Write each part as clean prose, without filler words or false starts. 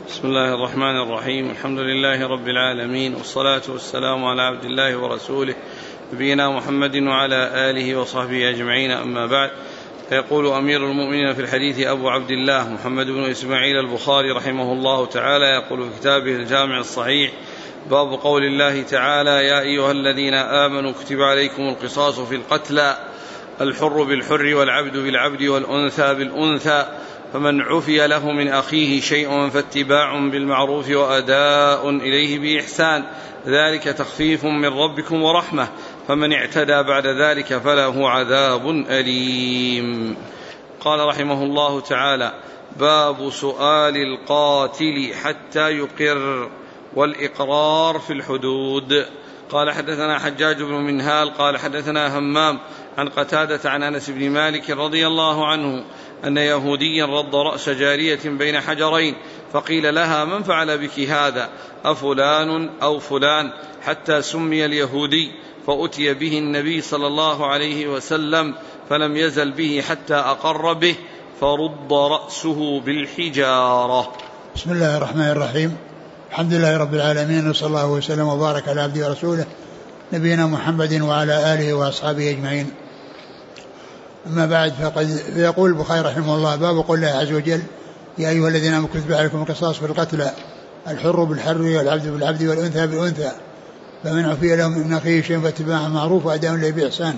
بسم الله الرحمن الرحيم. الحمد لله رب العالمين، والصلاة والسلام على عبد الله ورسوله نبينا محمد وعلى آله وصحبه أجمعين، أما بعد. فيقول أمير المؤمنين في الحديث أبو عبد الله محمد بن إسماعيل البخاري رحمه الله تعالى، يقول في كتابه الجامع الصحيح: باب قول الله تعالى: يا أيها الذين آمنوا كتب عليكم القصاص في القتلى، الحر بالحر والعبد بالعبد والأنثى بالأنثى، فمن عفي له من أخيه شيء فاتباع بالمعروف وأداء إليه بإحسان، ذلك تخفيف من ربكم ورحمة، فمن اعتدى بعد ذلك فله عذاب أليم. قال رحمه الله تعالى: باب سؤال القاتل حتى يقر والإقرار في الحدود. قال: حدثنا حجاج بن منهال قال: حدثنا همام عن قتادة عن أنس بن مالك رضي الله عنه أن يهوديا رد رأس جارية بين حجرين، فقيل لها: من فعل بك هذا؟ أفلان أو فلان؟ حتى سمي اليهودي، فأتي به النبي صلى الله عليه وسلم، فلم يزل به حتى أقر به، فرد رأسه بالحجارة. بسم الله الرحمن الرحيم. الحمد لله رب العالمين، وصلى الله وسلم وبارك على عبده ورسوله نبينا محمد وعلى آله وأصحابه أجمعين، أما بعد. فيقول البخاري رحمه الله: باب قول الله عز وجل: يا أيها الذين آمنوا كتب عليكم القصاص في القتلى، الحر بالحر والعبد بالعبد والأنثى بالأنثى، فمن عفي له من أخيه شيء فاتباع معروف وأداء إليه بإحسان.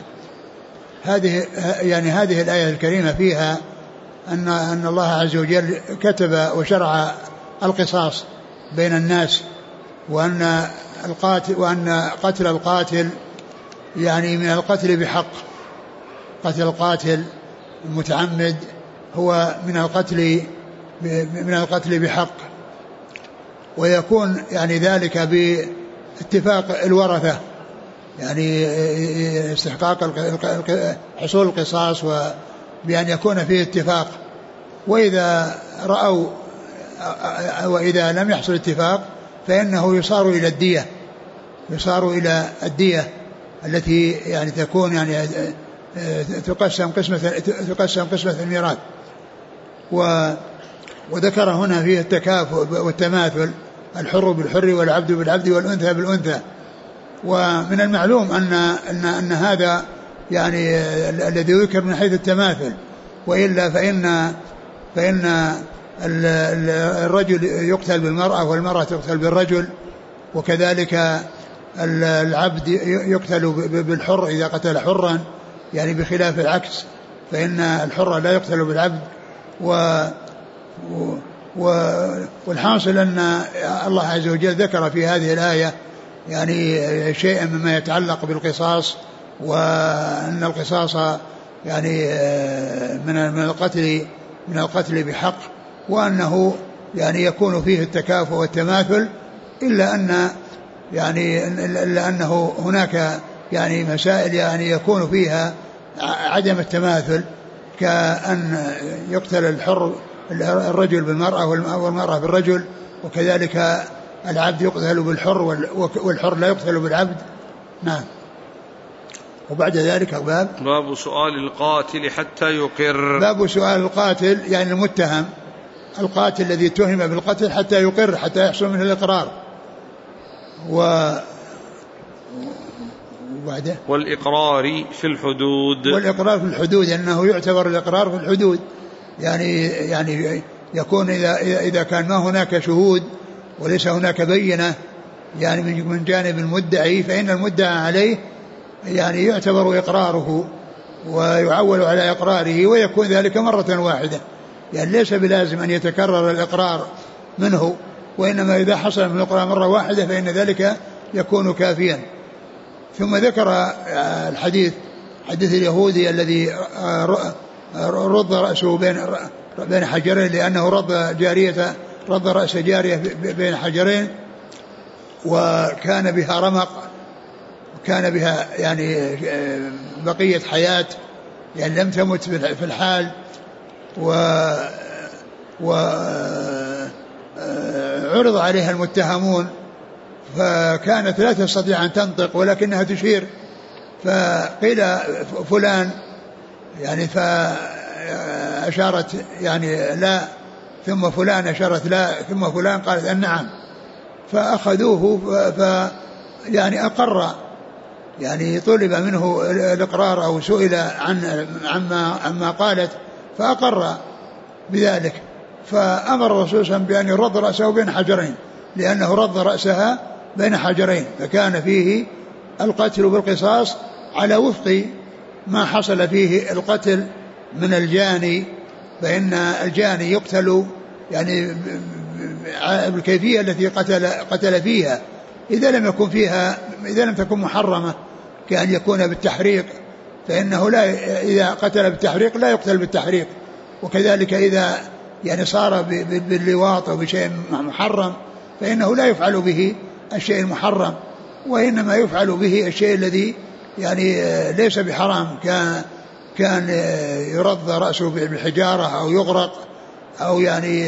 هذه الآية الكريمة فيها أن الله عز وجل كتب وشرع القصاص بين الناس، وأن قتل القاتل يعني من القتل بحق. قتل القاتل المتعمد هو من القتل بحق، ويكون يعني ذلك باتفاق الورثة، يعني استحقاق حصول القصاص، وبأن يكون فيه اتفاق. وإذا لم يحصل اتفاق فإنه يصار إلى الدية التي يعني تكون يعني تقسم قسمة الميراث. وذكر هنا فيه التكافؤ والتماثل، الحر بالحر والعبد بالعبد والأنثى بالأنثى. ومن المعلوم أن هذا يعني الذي يذكر من حيث التماثل، وإلا فإن الرجل يقتل بالمرأة والمرأة تقتل بالرجل، وكذلك العبد يقتل بالحر إذا قتل حرا، يعني بخلاف العكس، فإن الحر لا يقتل بالعبد. والحاصل أن الله عز وجل ذكر في هذه الآية يعني شيئا مما يتعلق بالقصاص، وأن القصاص يعني من القتل بحق، وأنه يعني يكون فيه التكافؤ والتماثل، إلا أنه هناك يعني مسائل يعني يكون فيها عدم التماثل، كأن يقتل الرجل بالمرأة والمرأة بالرجل، وكذلك العبد يقتل بالحر والحر لا يقتل بالعبد. نعم. وبعد ذلك باب سؤال القاتل حتى يقر. باب سؤال القاتل يعني المتهم، القاتل الذي اتهم بالقتل حتى يقر، حتى يحصل منه الإقرار. وبعده والإقرار في الحدود. والإقرار في الحدود أنه يعتبر الإقرار في الحدود، يعني يكون إذا كان ما هناك شهود وليس هناك بينة يعني من جانب المدعي، فإن المدعى عليه يعني يعتبر إقراره ويعول على إقراره، ويكون ذلك مرة واحدة، يعني ليس بلازم أن يتكرر الإقرار منه، وإنما إذا حصل من الإقرار مرة واحدة فإن ذلك يكون كافيا. ثم ذكر حديث اليهودي الذي رد رأسه بين حجرين، لأنه رد رأس جارية بين حجرين، وكان بها رمق، وكان بها يعني بقية حياة، يعني لم تمت في الحال، وعرض عليها المتهمون، فكانت لا تستطيع أن تنطق ولكنها تشير، فقيل فلان يعني فأشارت يعني لا، ثم فلان أشارت لا، ثم فلان قالت أن نعم، فأخذوه يعني أقر، يعني طلب منه الإقرار أو سئل عما قالت فأقر بذلك. فأمر الرسول صلى الله عليه وسلم بأن يرد رأسه بين حجرين، لأنه رد رأسها بين حجرين، فكان فيه القتل بالقصاص على وفق ما حصل فيه القتل من الجاني، فإن الجاني يقتل يعني بالكيفية التي قتل فيها، إذا لم تكن محرمة كأن يكون بالتحريق، فإنه لا، إذا قتل بالتحريق لا يقتل بالتحريق، وكذلك إذا يعني صار باللواط أو بشيء محرم فإنه لا يفعل به الشيء المحرم، وإنما يفعل به الشيء الذي يعني ليس بحرام، كان يرد رأسه بالحجارة أو يغرق أو يعني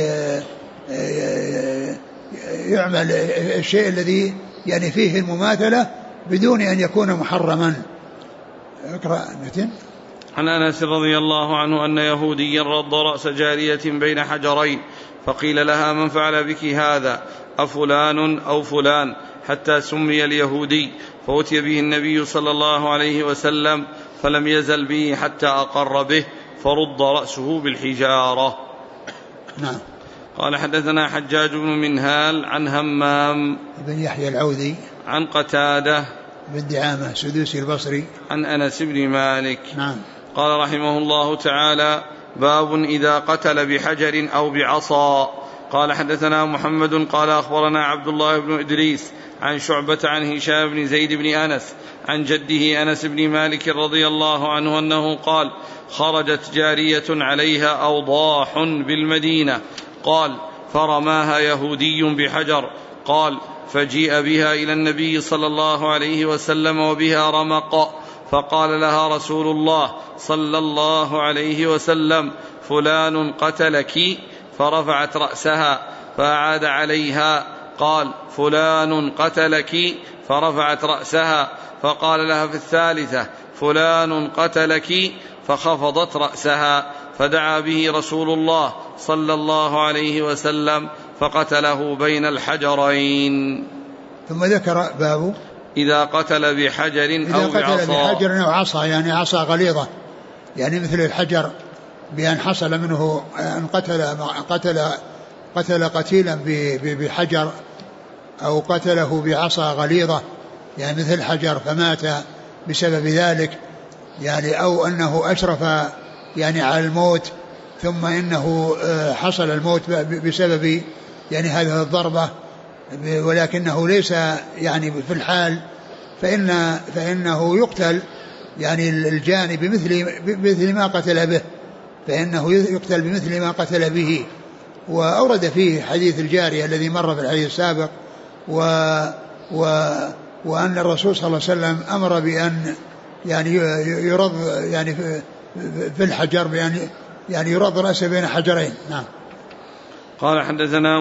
يعمل الشيء الذي يعني فيه المماثلة بدون أن يكون محرما. اقرأ متن. عن أنس رضي الله عنه أن يهوديا رد رأس جارية بين حجرين، فقيل لها: من فعل بك هذا؟ أفلان أو فلان؟ حتى سمي اليهودي، فأتي به النبي صلى الله عليه وسلم فلم يزل به حتى أقر به، فرد رأسه بالحجارة. نعم. قال: حدثنا حجاج بن منهال عن همام بن يحيى العوذي عن قتادة بن دعامة السدوسي البصري عن أنس بن مالك. نعم. قال رحمه الله تعالى: باب إذا قتل بحجر أو بعصا. قال: حدثنا محمد قال أخبرنا عبد الله بن إدريس عن شعبة عن هشام بن زيد بن أنس عن جده أنس بن مالك رضي الله عنه أنه قال: خرجت جارية عليها أوضاح بالمدينة، قال: فرماها يهودي بحجر، قال: فجيء بها إلى النبي صلى الله عليه وسلم وبها رمق، فقال لها رسول الله صلى الله عليه وسلم: فلان قتلك؟ فرفعت رأسها فأعاد عليها، قال: فلان قتلك؟ فرفعت رأسها، فقال لها في الثالثة: فلان قتلك؟ فخفضت رأسها، فدعا به رسول الله صلى الله عليه وسلم فقتله بين الحجرين. ثم ذكر باب إذا قتل بحجر أو بعصا. إذا قتل بحجر أو عصا، يعني عصا غليظة، يعني مثل الحجر، بأن حصل منه أن قتل قتيلا بحجر، أو قتله بعصا غليظة يعني مثل الحجر فمات بسبب ذلك، يعني أو أنه أشرف يعني على الموت ثم إنه حصل الموت بسبب يعني هذه الضربة، ولكنه ليس يعني في الحال، فإنه يقتل يعني الجاني بمثل ما قتل به، فإنه يقتل بمثل ما قتل به. وأورد فيه حديث الجارية الذي مر في الحديث السابق، وأن الرسول صلى الله عليه وسلم أمر بأن يعني يرض يعني في الحجر، يعني يرض رأسه بين حجرين. نعم. قال: حدثنا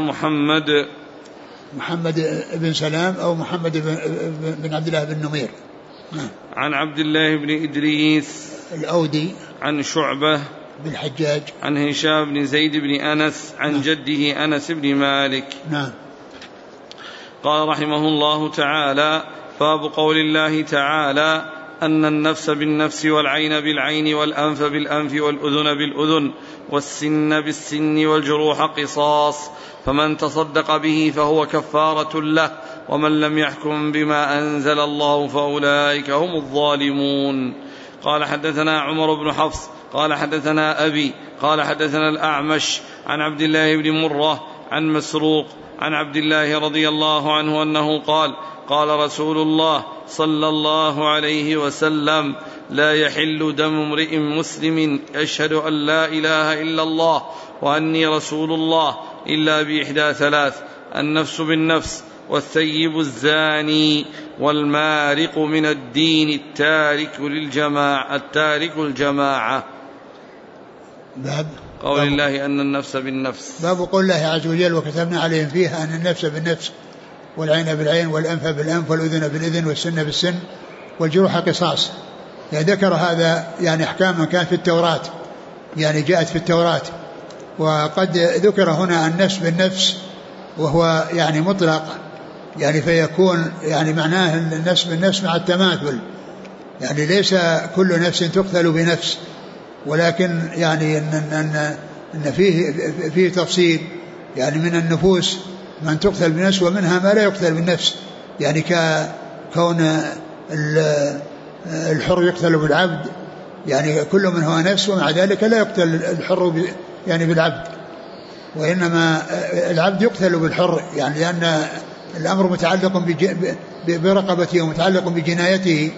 محمد بن سلام أو محمد بن عبد الله بن نمير. نعم. عن عبد الله بن إدريس الأودي عن شعبة بن الحجاج عن هشام بن زيد بن أنس عن نعم. جده أنس بن مالك. نعم. قال رحمه الله تعالى: باب قول الله تعالى: أن النفس بالنفس والعين بالعين والأنف بالأنف والأذن بالأذن والسن بالسن والجروح قصاص، فمن تصدق به فهو كفارة له، ومن لم يحكم بما أنزل الله فأولئك هم الظالمون. قال: حدثنا عمر بن حفص قال: حدثنا أبي قال: حدثنا الأعمش عن عبد الله بن مرة عن مسروق عن عبد الله رضي الله عنه أنه قال: قال رسول الله صلى الله عليه وسلم: لا يحل دم امرئ مسلم يشهد أن لا إله إلا الله وأني رسول الله إلا بإحدى ثلاث: النفس بالنفس، والثيب الزاني، والمارق من الدين التارك الجماعة. باب قول الله أن النفس بالنفس. باب قول الله عز وجل: وكتبنا عليهم فيها أن النفس بالنفس والعين بالعين والأنف بالأنف والأذن بالأذن والسن بالسن والجروح قصاص. يعني ذكر هذا يعني أحكام كانت في التوراة، يعني جاءت في التوراة، وقد ذكر هنا النفس بالنفس وهو يعني مطلق، يعني فيكون يعني معناه النفس بالنفس مع التماثل، يعني ليس كل نفس تقتل بنفس، ولكن يعني أن فيه تفصيل، يعني من النفوس من تقتل بنفس ومنها ما لا يقتل بالنفس، يعني كون الحر يقتل بالعبد، يعني كل من هو نفس ومع ذلك لا يقتل الحر يعني بالعبد، وإنما العبد يقتل بالحر، يعني لأن الأمر متعلق برقبته ومتعلق بجنايته.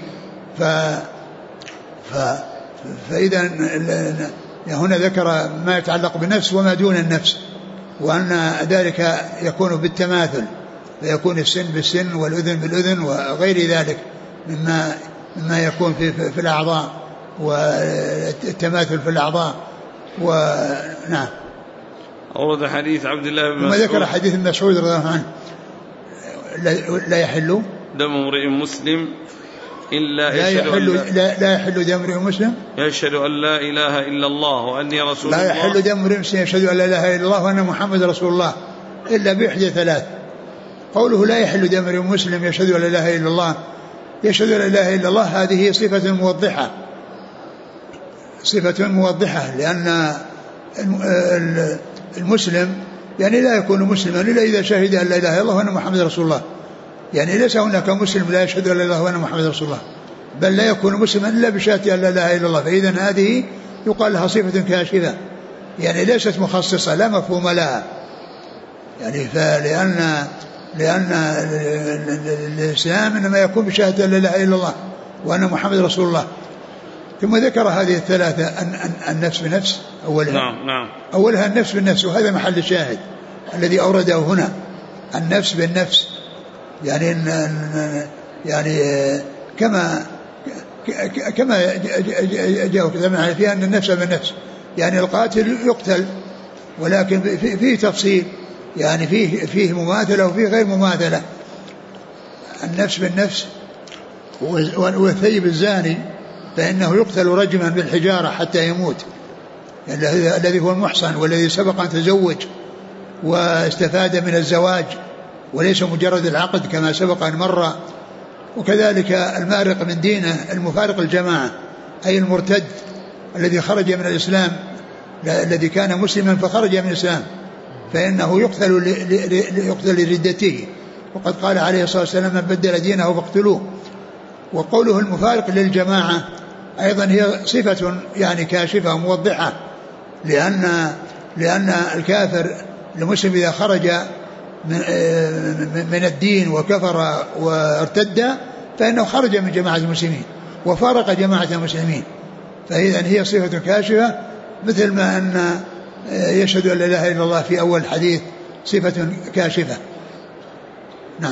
فإذا هنا ذكر ما يتعلق بالنفس وما دون النفس، وأن ذلك يكون بالتماثل، فيكون السن بالسن والأذن بالأذن وغير ذلك مما يكون في الأعضاء والتماثل في الأعضاء. ونعم. أورد حديث عبد الله بن مسعود، ثم ذكر حديث ابن مسعود رضي الله عنه لا يحل دم امرئ مسلم إلا لا يحل دم امرئ مسلم يشهد أن لا إله إلا الله وأني رسول الله. لا يحل دم امرئ مسلم يشهد أن لا إله إلا الله وأن محمد رسول الله إلا بإحدى ثلاث. قوله لا يحل دم امرئ مسلم يشهد أن لا إله إلا الله، يشهد أن لا إله إلا الله، هذه صفة موضحة، لأن المسلم يعني لا يكون مسلما إلا إذا شهد أن لا إله إلا الله وأن محمد رسول الله، يعني ليس هناك مسلم لا يشهد أن لا إله إلا الله وأن محمد رسول الله، بل لا يكون مسلما إلا بشهادة أن لا إله إلا الله. فإذا هذه يقال لها صفة كاشفة، يعني ليست مخصصة لا مفهوم لها، يعني لأن الإسلام إنما يكون بشهادة أن لا إله إلا الله وأن محمد رسول الله. ثم ذكر هذه الثلاثة النفس بنفس أولها. نعم. أولها النفس بالنفس، وهذا محل الشاهد الذي أورده هنا، النفس بالنفس، يعني كما جاء كذا فيها أن النفس بالنفس، يعني القاتل يقتل، ولكن فيه تفصيل، يعني فيه مماثلة وفيه غير مماثلة. النفس بالنفس. والثيب الزاني فإنه يقتل رجما بالحجارة حتى يموت، الذي هو المحصن والذي سبق أن تزوج واستفاد من الزواج وليس مجرد العقد كما سبق أن مر. وكذلك المارق من دينه المفارق الجماعة، أي المرتد الذي خرج من الإسلام، الذي كان مسلما فخرج من الإسلام، فإنه يقتل لردته، وقد قال عليه الصلاة والسلام من بدل دينه فاقتلوه. وقوله المفارق للجماعة أيضا هي صفة يعني كاشفة وموضحة، لأن الكافر المسلم إذا خرج من الدين وكفر وارتد فإنه خرج من جماعة المسلمين وفارق جماعة المسلمين، فإذا هي صفة كاشفة، مثل ما أن يشهد أن لا إله إلا الله في أول الحديث صفة كاشفة. نعم.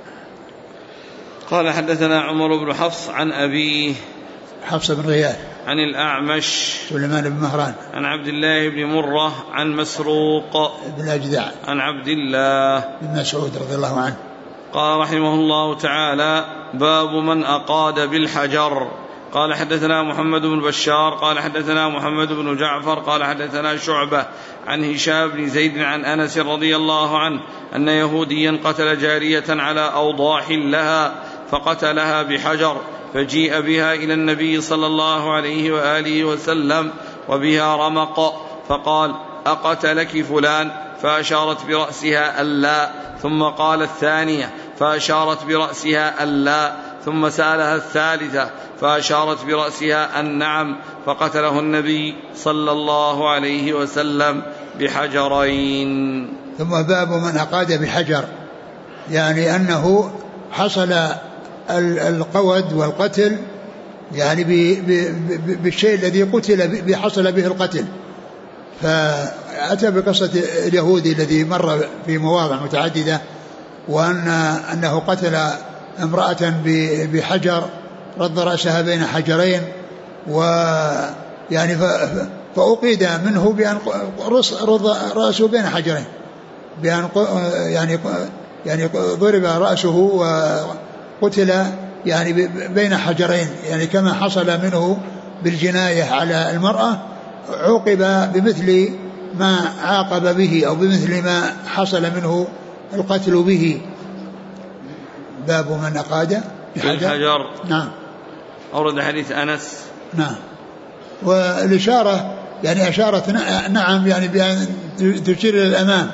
قال حدثنا عمر بن حفص عن أبيه حفص بن غياث عن الأعمش سليمان بن مهران عن عبد الله بن مرة عن مسروق بن أجدع عن عبد الله بن مسعود رضي الله عنه قال رحمه الله تعالى: باب من أقاد بالحجر. قال حدثنا محمد بن بشار قال حدثنا محمد بن جعفر قال حدثنا شعبة عن هشام بن زيد عن أنس رضي الله عنه أن يهوديا قتل جارية على أوضاح لها فقتلها بحجر، فجيء بها إلى النبي صلى الله عليه وآله وسلم وبها رمق، فقال: أقتلك فلان؟ فأشارت برأسها ألا، ثم قال الثانية فأشارت برأسها ألا، ثم سألها الثالثة فأشارت برأسها أن نعم، فقتله النبي صلى الله عليه وسلم بحجرين. ثم باب من أقاد بحجر، يعني أنه حصل القود والقتل يعني بالشيء الذي قتل حصل به القتل. فأتى بقصة اليهودي الذي مر في مواضع متعددة، وأنه قتل امرأة بحجر، رد رأسها بين حجرين، ويعني فأقيد منه بأن رد رأسه بين حجرين، بأن يعني ضرب رأسه وقتل يعني بين حجرين، يعني كما حصل منه بالجناية على المرأة عوقب بمثل ما عاقب به أو بمثل ما حصل منه القتل به. باب من أقاد بالحجر. نعم. أورد حديث أنس. نعم. والإشارة يعني أشارت نعم يعني بأن تشير إلى الأمام،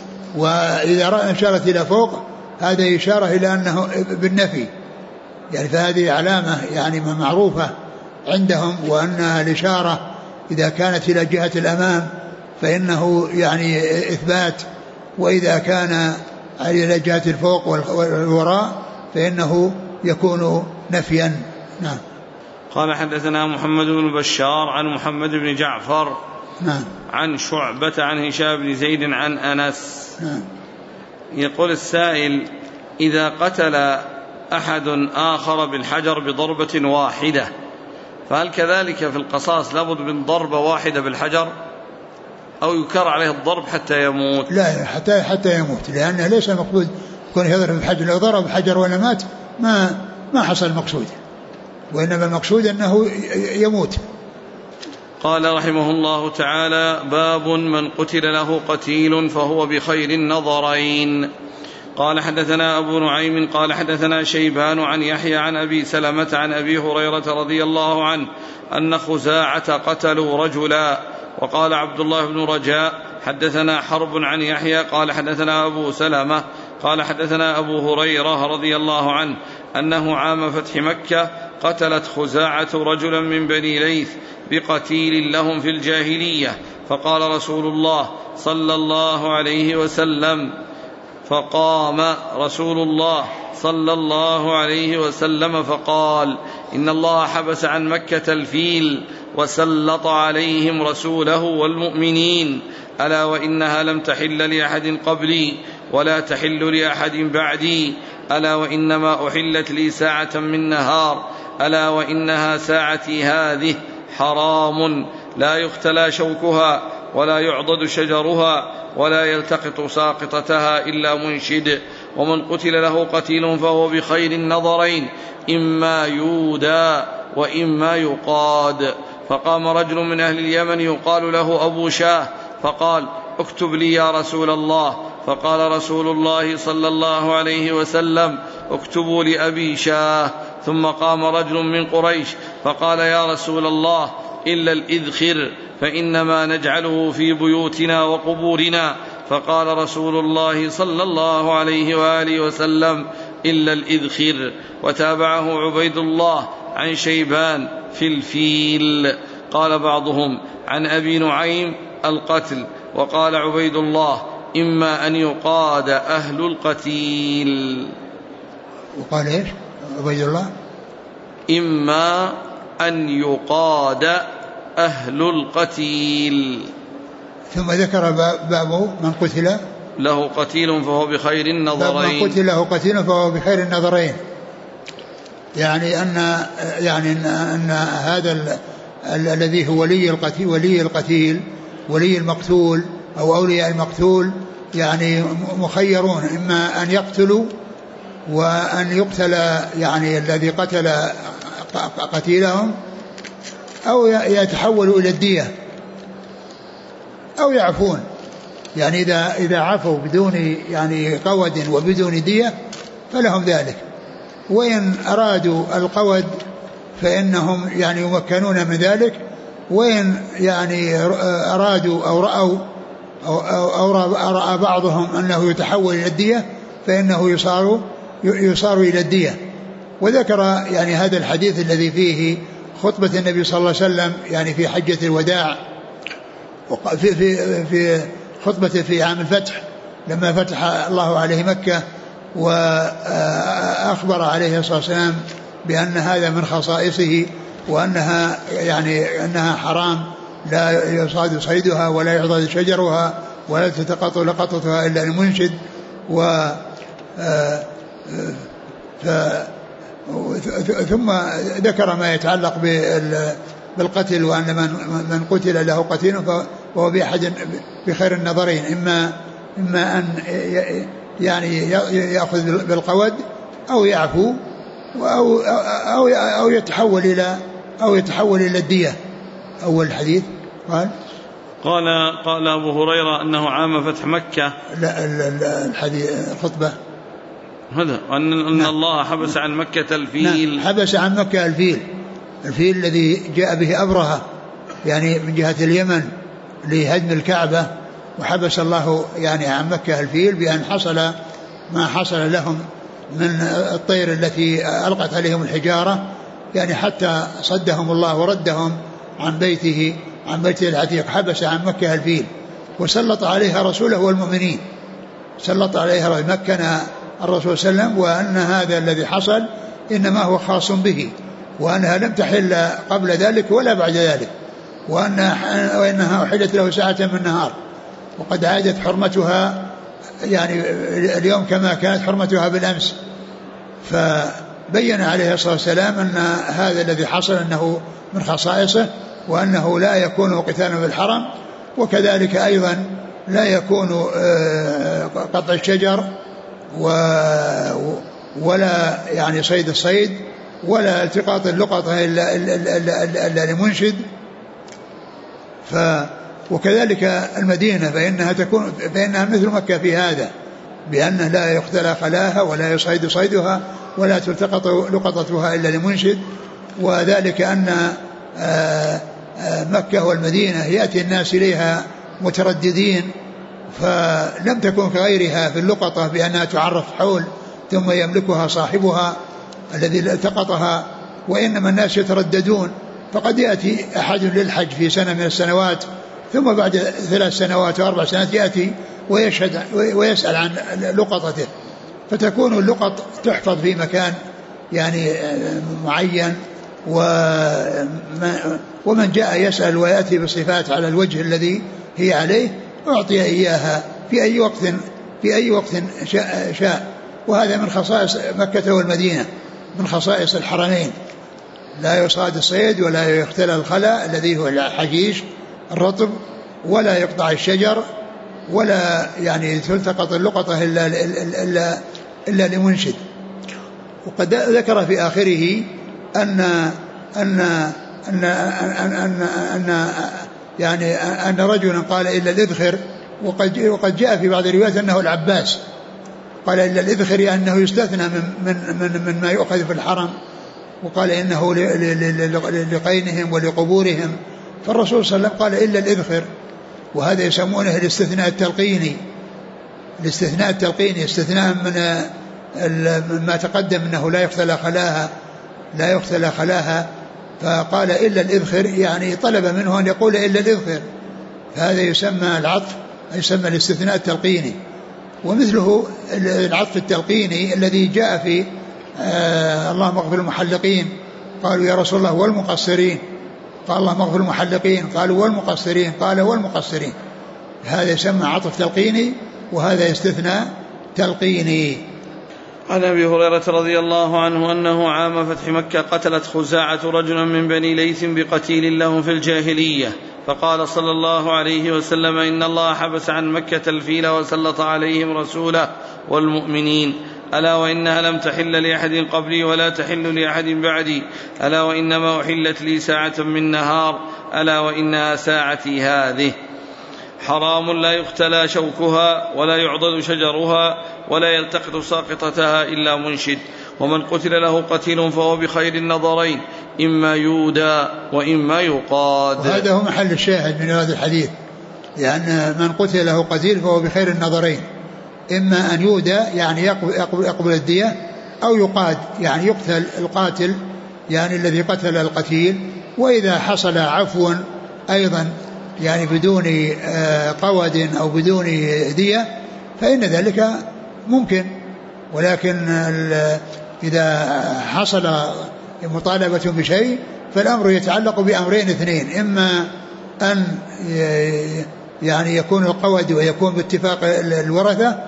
وإذا أشارت إلى فوق هذا إشارة إلى أنه بالنفي يعني، فهذه علامة يعني معروفة عندهم، وأن الإشارة إذا كانت إلى جهة الأمام فإنه يعني إثبات، وإذا كان إلى جهة الفوق والوراء فإنه يكون نفيا. نعم. قال حدثنا محمد بن بشار عن محمد بن جعفر نعم. عن شعبة عن هشام بن زيد عن أنس. نعم. يقول السائل: إذا قتل أحد آخر بالحجر بضربة واحدة فهل كذلك في القصاص لابد من ضربة واحدة بالحجر أو يكرر عليه الضرب حتى يموت؟ لا، حتى يموت، لأنه ليس المقصود يكون يضرب بالحجر، لو ضرب بالحجر ولا مات ما حصل المقصود، وإنما المقصود أنه يموت. قال رحمه الله تعالى: باب من قتل له قتيل فهو بخير النظرين. قال حدثنا أبو نعيم قال حدثنا شيبان عن يحيى عن أبي سلمة عن أبي هريرة رضي الله عنه أن خزاعة قتلوا رجلا. وقال عبد الله بن رجاء حدثنا حرب عن يحيى قال حدثنا أبو سلمة قال حدثنا أبو هريرة رضي الله عنه أنه عام فتح مكة قتلت خزاعة رجلا من بني ليث بقتيل لهم في الجاهلية، فقال رسول الله صلى الله عليه وسلم فقام رسول الله صلى الله عليه وسلم فقال: إن الله حبس عن مكة الفيل وسلط عليهم رسوله والمؤمنين، ألا وإنها لم تحل لأحد قبلي ولا تحل لأحد بعدي، ألا وإنما أحلت لي ساعة من نهار، ألا وإنها ساعتي هذه حرام لا يختلى شوكها ولا يعضد شجرها ولا يلتقط ساقطتها إلا منشد، ومن قتل له قتيل فهو بخير النظرين، إما يودى وإما يقاد. فقام رجل من أهل اليمن يقال له أبو شاه فقال: اكتب لي يا رسول الله. فقال رسول الله صلى الله عليه وسلم: اكتبوا لأبي شاه. ثم قام رجل من قريش فقال: يا رسول الله إلا الإذخر فإنما نجعله في بيوتنا وقبورنا. فقال رسول الله صلى الله عليه وآله وسلم: إلا الإذخر. وتابعه عبيد الله عن شيبان في الفيل. قال بعضهم عن أبي نعيم القتل، وقال عبيد الله: إما أن يقاد أهل القتيل. وقال إيش عبيد الله؟ إما أن يقاد أهل القتيل. ثم ذكر باب من قتل له قتيل فهو بخير النظرين. من قتل له قتيل فهو بخير النظرين، يعني أن هذا الذي هو ولي المقتول أو أولياء المقتول يعني مخيرون، إما أن يقتلوا وأن يقتل يعني الذي قتل قتيلهم، أو يتحولوا إلى الدية أو يعفون، يعني إذا عفوا بدون يعني قود وبدون دية فلهم ذلك، وإن أرادوا القود فإنهم يعني يمكنون من ذلك، وإن يعني أرادوا أو رأوا أو رأى بعضهم أنه يتحول إلى الدية فإنه يصار إلى الدية. وذكر يعني هذا الحديث الذي فيه خطبة النبي صلى الله عليه وسلم يعني في حجة الوداع، في خطبته في عام الفتح لما فتح الله عليه مكة، وأخبر عليه الصلاة والسلام بأن هذا من خصائصه، وأنها يعني أنها حرام لا يصاد صيدها ولا يعضد شجرها ولا تتقطع لقطتها إلا المنشد. ثم ذكر ما يتعلق بالقتل، وأن من قتل له قتيل فهو بخير النظرين، إما أن يعني يأخذ بالقود أو يعفو أو يتحول إلى الدية. أول الحديث قال أبو هريرة أنه عام فتح مكة. لا الحديث الخطبة هذا أن الله حبس عن مكة الفيل. حبس عن مكة الفيل الذي جاء به أبرهة يعني من جهة اليمن لهدم الكعبة، وحبس الله يعني عن مكة الفيل بأن حصل ما حصل لهم من الطير التي ألقت عليهم الحجارة، يعني حتى صدهم الله وردهم عن بيته العتيق. حبس عن مكة الفيل وسلط عليها رسوله والمؤمنين، سلط عليها مكن الرسول صلى الله عليه وسلم، وأن هذا الذي حصل إنما هو خاص به، وأنها لم تحل قبل ذلك ولا بعد ذلك، وإنها أحلت له ساعة من النهار، وقد عادت حرمتها يعني اليوم كما كانت حرمتها بالأمس. فبين عليه الصلاة والسلام أن هذا الذي حصل أنه من خصائصه، وأنه لا يكون قتالا في الحرم، وكذلك أيضا لا يكون قطع الشجر ولا يعني صيد الصيد ولا التقاط اللقطة إلا لمنشد. وكذلك المدينة فإنها مثل مكة في هذا، بأنه لا يختلى خلاها ولا يصيد صيدها ولا تلتقط لقطتها إلا لمنشد. وذلك أن مكة والمدينة يأتي الناس إليها مترددين، فلم تكن كغيرها في اللقطة بأنها تعرف حول ثم يملكها صاحبها الذي التقطها، وإنما الناس يترددون. فقد يأتي أحد للحج في سنة من السنوات، ثم بعد 3 سنوات و4 سنوات يأتي ويسأل عن لقطته، فتكون اللقط تحفظ في مكان يعني معين، ومن جاء يسأل ويأتي بصفات على الوجه الذي هي عليه أعطي إياها في أي وقت شاء. وهذا من خصائص مكة والمدينة، من خصائص الحرمين، لا يصاد الصيد ولا يختلى الخلا الذي هو الحشيش الرطب، ولا يقطع الشجر، ولا يعني تلتقط اللقطة إلا لمنشد. وقد ذكر في آخره أن رجلا قال إلا الإذخر، وقد جاء في بعض الروايات أنه العباس قال إلا الإذخر أنه يستثنى من ما يؤخذ في الحرم، وقال إنه لقينهم ولقبورهم. فالرسول صلى الله عليه وسلم قال إلا الإذخر، وهذا يسمونه الاستثناء التلقيني. الاستثناء التلقيني استثناء من ما تقدم أنه لا يختلى خلاها، فقال إلا الإذخر يعني طلب منه أن يقول إلا الإذخر، فهذا يسمى العطف، يسمى الاستثناء التلقيني. ومثله العطف التلقيني الذي جاء في اللهم اغفر المحلقين، قالوا يا رسول الله والمقصرين، قال اللهم اغفر المحلقين، قالوا والمقصرين، قال والمقصرين. هذا يسمى عطف تلقيني، وهذا يستثناء تلقيني. عن أبي هريرة رضي الله عنه أنه عام فتح مكة قتلت خزاعة رجلا من بني ليث بقتيل لهم في الجاهلية، فقال صلى الله عليه وسلم إن الله حبس عن مكة الفيل وسلط عليهم رسوله والمؤمنين، ألا وإنها لم تحل لأحد قبلي ولا تحل لأحد بعدي، ألا وإنما أحلت لي ساعة من نهار، ألا وإنها ساعتي هذه. حرام لا يختلى شوكها ولا يعضد شجرها ولا يلتقط ساقطتها إلا منشد، ومن قتل له قتيل فهو بخير النظرين، إما يودى وإما يقاد. وهذا هو محل الشاهد من هذا الحديث، لأن من قتل له قتيل فهو بخير النظرين، إما أن يودى يعني يقبل الدية، أو يقاد يعني يقتل القاتل يعني الذي قتل القتيل. وإذا حصل عفو أيضا يعني بدون قود أو بدون دية فإن ذلك ممكن، ولكن إذا حصل مطالبة بشيء فالأمر يتعلق بأمرين اثنين، إما أن يعني يكون القود ويكون باتفاق الورثة،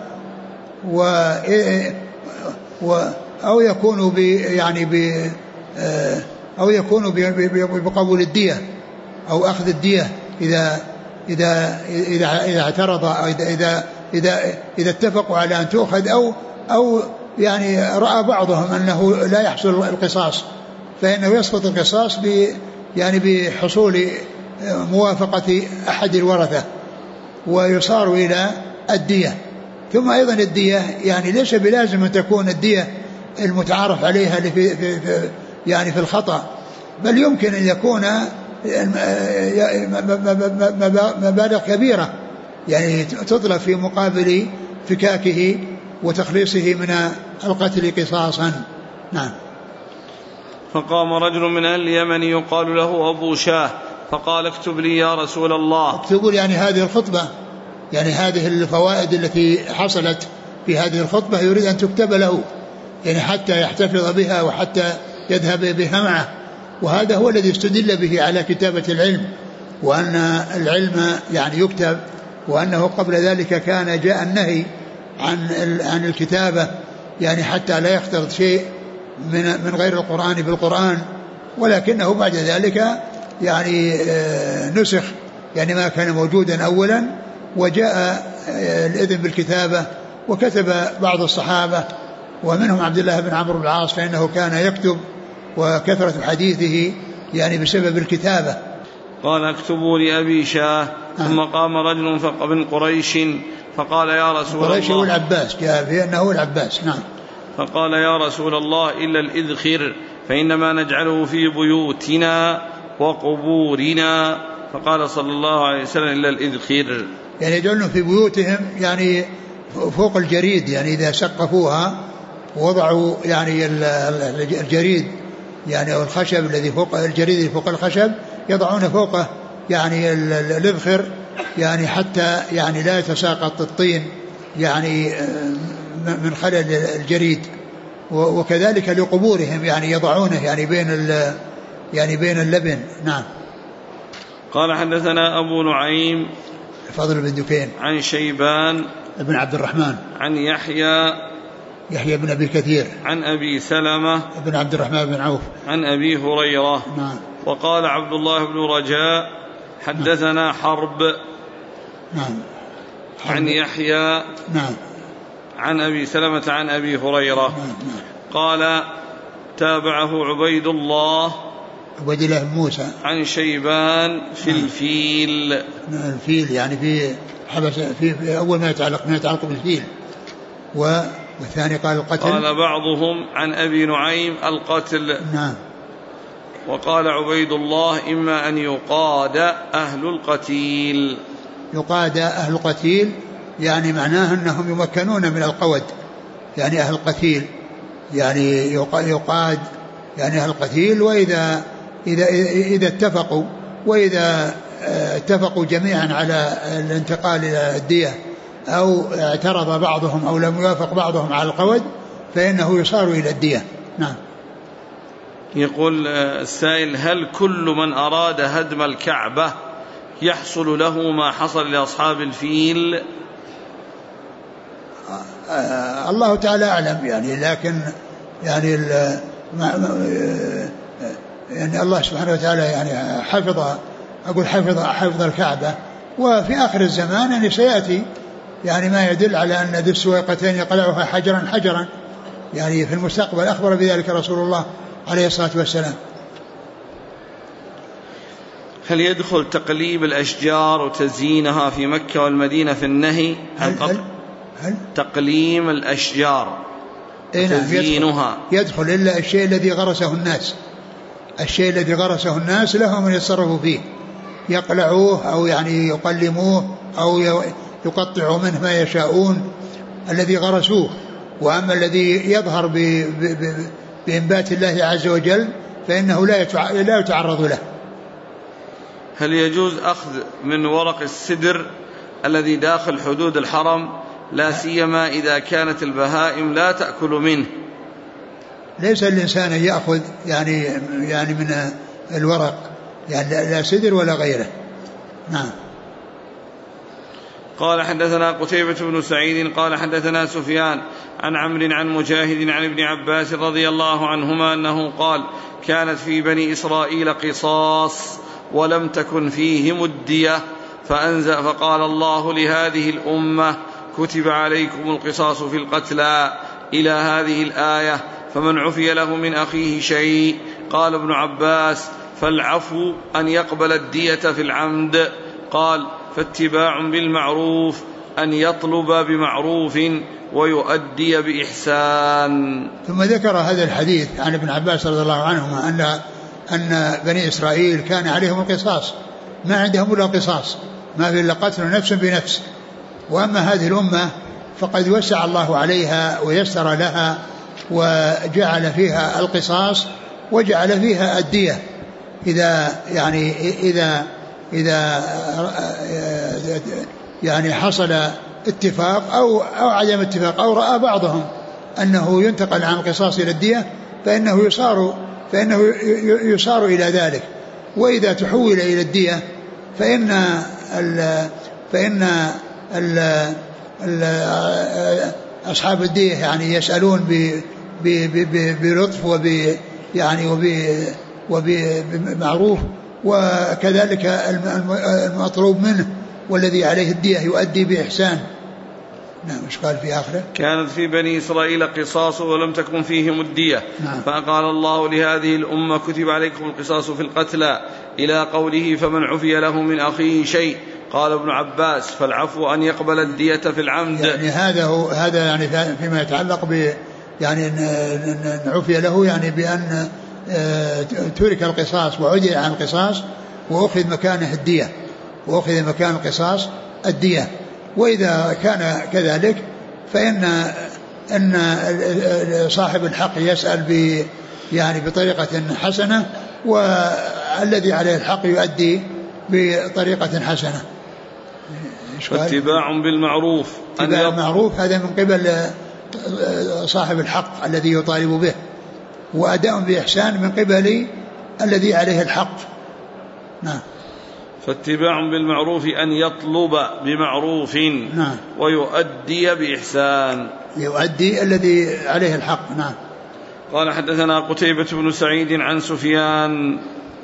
أو يكون أو يكون بقبول الدية أو أخذ الدية إذا اعترض أو إذا اتفقوا على أن تؤخذ، أو يعني رأى بعضهم أنه لا يحصل القصاص، فإنه يسقط القصاص يعني بحصول موافقة أحد الورثة ويصار إلى الدية. ثم أيضا الدية يعني ليس بلازم أن تكون الدية المتعارف عليها يعني في الخطأ، بل يمكن أن يكون مبالغ كبيرة يعني تطلب في مقابل فكاكه وتخليصه من القتل قصاصا. نعم. فقام رجل من أهل اليمن يقال له أبو شاه فقال اكتب لي يا رسول الله. اكتبوا يعني هذه الخطبة، يعني هذه الفوائد التي حصلت في هذه الخطبة يريد أن تكتب له، يعني حتى يحتفظ بها وحتى يذهب بها معه. وهذا هو الذي استدل به على كتابة العلم، وأن العلم يعني يكتب، وأنه قبل ذلك كان جاء النهي عن الكتابة يعني حتى لا يختلط شيء من غير القرآن بالقرآن، ولكنه بعد ذلك يعني نسخ يعني ما كان موجودا أولا، وجاء الإذن بالكتابة، وكتب بعض الصحابة ومنهم عبد الله بن عمرو بن العاص فإنه كان يكتب وكثرة حديثه يعني بسبب الكتابة. قال اكتبوا لأبي شاه. ثم قام رجل من قريش فقال يا رسول الله. قريش هو العباس، جاء بأنه العباس. نعم. فقال يا رسول الله إلا الإذخر فإنما نجعله في بيوتنا وقبورنا. فقال صلى الله عليه وسلم إلا الإذخر، يعني يجعلون في بيوتهم يعني فوق الجريد، يعني إذا سقفوها ووضعوا يعني الجريد يعني أو الخشب الذي فوق الجريد اللي فوق الخشب يضعون فوقه يعني الإذخر، يعني حتى يعني لا يتساقط الطين يعني من خلل الجريد. وكذلك لقبورهم يعني يضعونه يعني بين اللبن. نعم. قال حدثنا أبو نعيم فضل بن دكين عن شيبان ابن عبد الرحمن عن يحيى بن أبي كثير عن أبي سلمة بن عبد الرحمن بن عوف عن أبي هريرة. نعم. وقال عبد الله بن رجاء حدثنا حرب. نعم. عن يحيى. نعم. عن أبي سلمة عن أبي هريرة. نعم. قال تابعه عبيد الله بن موسى عن شيبان في الفيل. الفيل يعني في حبس في أول ما يتعلق بالفيل. والثاني قال القتل. قال بعضهم عن أبي نعيم القتل. نعم. وقال عبيد الله إما أن يقاد أهل القتيل. يقاد أهل القتيل يعني معناه أنهم يمكنون من القود، يعني أهل القتيل يعني يقاد يعني أهل القتيل. وإذا اتفقوا جميعا على الانتقال إلى الدية أو اعترض بعضهم أو لم يوافق بعضهم على القود فإنه يصار إلى الدية. نعم. يقول السائل هل كل من أراد هدم الكعبة يحصل له ما حصل لأصحاب الفيل؟ الله تعالى أعلم يعني، لكن يعني الله سبحانه وتعالى يعني حفظ الكعبة. وفي آخر الزمان يعني سيأتي يعني ما يدل على أن ذي السويقتين يقلعها حجرا يعني في المستقبل، أخبر بذلك رسول الله عليه الصلاة والسلام. هل يدخل تقليب الأشجار وتزيينها في مكة والمدينة في النهي؟ هل تقليم الأشجار وتزيينها يدخل إلا الشيء الذي غرسه الناس لهم من يتصرفوا فيه، يقلعوه أو يعني يقلموه أو يقطعوا منه ما يشاءون الذي غرسوه. وأما الذي يظهر بإنبات الله عز وجل فإنه لا يتعرض له. هل يجوز أخذ من ورق السدر الذي داخل حدود الحرم لا سيما إذا كانت البهائم لا تأكل منه؟ ليس الإنسان يأخذ يعني من الورق يعني لا سدر ولا غيره. نعم. قال حدثنا قتيبة بن سعيد قال حدثنا سفيان عن عمرو عن مجاهد عن ابن عباس رضي الله عنهما أنه قال كانت في بني إسرائيل قصاص ولم تكن فيهم الدية فأنزل فقال الله لهذه الأمة كتب عليكم القصاص في القتلى إلى هذه الآية فمن عفي له من أخيه شيء. قال ابن عباس فالعفو أن يقبل الدية في العمد. قال: فاتباع بالمعروف أن يطلب بمعروف ويؤدي بإحسان. ثم ذكر هذا الحديث عن ابن عباس رضي الله عنهما أن بني إسرائيل كان عليهم القصاص، ما عندهم إلا القصاص، ما في إلا قتل نفس بنفس. وأما هذه الأمة فقد وسع الله عليها ويسر لها وجعل فيها القصاص وجعل فيها الدية إذا حصل اتفاق أو عدم اتفاق أو رأى بعضهم أنه ينتقل عن القصاص إلى الدية فإنه يصار إلى ذلك. وإذا تحول إلى الدية فإن أصحاب الدية يسألون بلطف وبمعروف، وكذلك المطلوب منه والذي عليه الدية يؤدي بإحسان. نعم. ايش قال في آخره؟ كانت في بني إسرائيل قصاص ولم تكن فيهم الدية. نعم. فقال الله لهذه الأمة: كتب عليكم القصاص في القتلى، إلى قوله: فمن عفي له من أخيه شيء. قال ابن عباس: فالعفو أن يقبل الدية في العمد. هذا فيما يتعلق أن عفي له بأن ترك القصاص وعدل عن القصاص وأخذ مكانه الدية، وأخذ مكان القصاص الدية. وإذا كان كذلك فإن صاحب الحق يسأل بطريقة حسنة، والذي عليه الحق يؤدي بطريقة حسنة. اتباع بالمعروف، اتباع المعروف هذا من قبل صاحب الحق الذي يطالب به، وأداء بإحسان من قبل الذي عليه الحق. نعم. فاتباع بالمعروف أن يطلب بمعروف. نعم. ويؤدي بإحسان، يؤدي الذي عليه الحق. نعم. قال: حدثنا قتيبة بن سعيد عن سفيان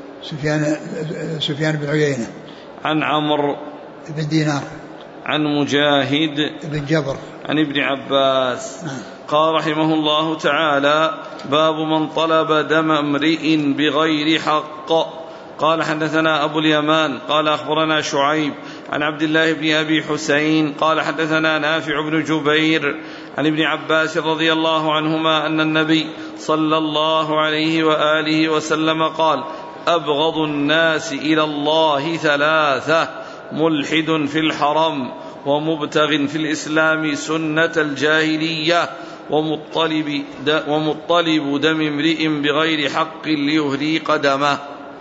بن عيينة عن عمرو بن دينار عن مجاهد بن جبر عن ابن عباس. نعم. قال رحمه الله تعالى: باب من طلب دم امرئ بغير حق. قال: حدثنا أبو اليمان قال: أخبرنا شعيب عن عبد الله بن أبي حسين قال: حدثنا نافع بن جبير عن ابن عباس رضي الله عنهما أن النبي صلى الله عليه وآله وسلم قال: أبغض الناس إلى الله ثلاثة: ملحد في الحرم، ومبتغ في الإسلام سنة الجاهلية، ومطلب دم امرئ بغير حق ليهريق دمه.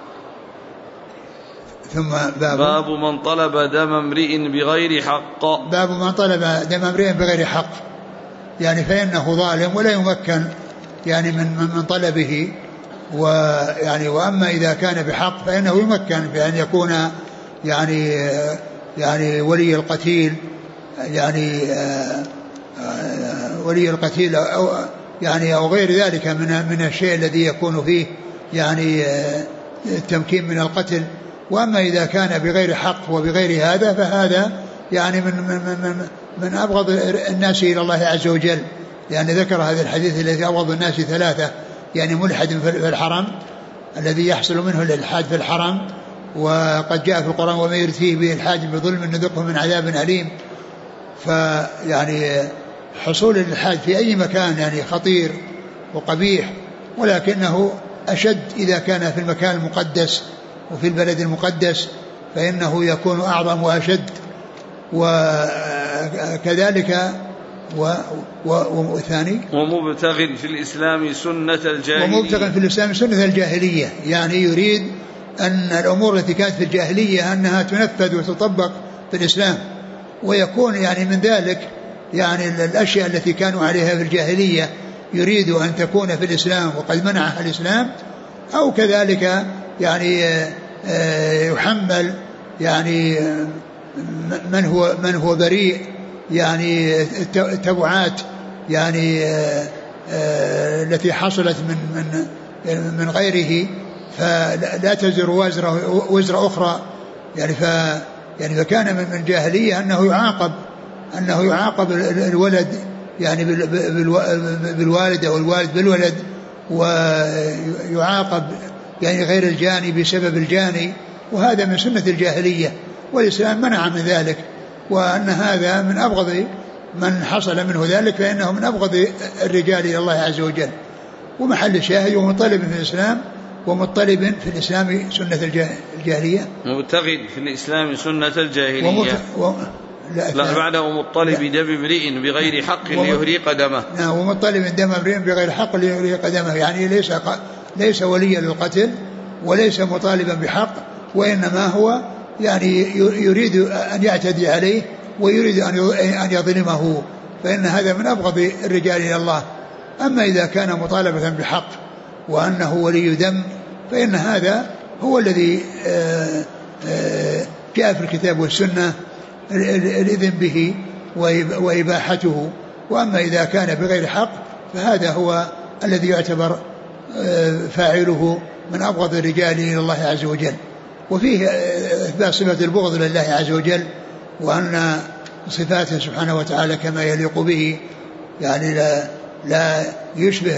ثم باب من طلب دم امرئ بغير حق. باب من طلب دم امرئ بغير حق، فإنه ظالم ولا يمكن من طلبه، وأما إذا كان بحق فإنه يمكن بأن يكون ولي القتيل ولي القتيل أو غير ذلك من الشيء الذي يكون فيه التمكين من القتل. وأما إذا كان بغير حق وبغير هذا فهذا من أبغض الناس إلى الله عز وجل، ذكر هذا الحديث الذي أبغض الناس ثلاثة، ملحد في الحرم الذي يحصل منه الإلحاد في الحرم، وقد جاء في القرآن: وما يرثيه به الحاج بظلم نذقه من عذاب أليم. حصول الإلحاد في أي مكان خطير وقبيح، ولكنه أشد إذا كان في المكان المقدس وفي البلد المقدس فإنه يكون أعظم وأشد. وكذلك والثاني: ومبتغ في الإسلام سنة الجاهلية. ومبتغ في الإسلام سنة الجاهلية، يريد أن الأمور التي كانت في الجاهلية أنها تنفذ وتطبق في الإسلام، ويكون من ذلك الأشياء التي كانوا عليها في الجاهلية يريد أن تكون في الإسلام وقد منعها الإسلام، أو كذلك يحمل من هو بريء التبعات التي حصلت من غيره، فلا تزر وزر أخرى. فكان من الجاهلية أنه يعاقب الولد بالوالد أو الوالد بالولد، ويعاقب يعني غير الجاني بسبب الجاني، وهذا من سنة الجاهلية، والإسلام منع من ذلك، وأن هذا من أبغض من حصل منه ذلك، فإنه من أبغض الرجال إلى الله عز وجل. ومحل الشاهد ومطلب في الإسلام، ومطلب في الإسلام سنة الجاهلية، مبتغي في الإسلام سنة الجاهلية. لا بعده مطلب دم امرئ بغير حق ليهريق دمه. نعم، ومطلب دم امرئ بغير حق ليهريق دمه، يعني ليس وليا للقتل وليس مطالبا بحق، وإنما هو يعني يريد أن يعتدي عليه ويريد أن يظلمه، فإن هذا من أبغض الرجال إلى الله. أما إذا كان مطالبة بحق وأنه ولي دم فإن هذا هو الذي جاء في الكتاب والسنة الإذن به وإباحته. وأما إذا كان بغير حق فهذا هو الذي يعتبر فاعله من أبغض الرجال إلى الله عز وجل. وفيه إثبات صفة البغض لله عز وجل، وأن صفاته سبحانه وتعالى كما يليق به، يعني لا يشبه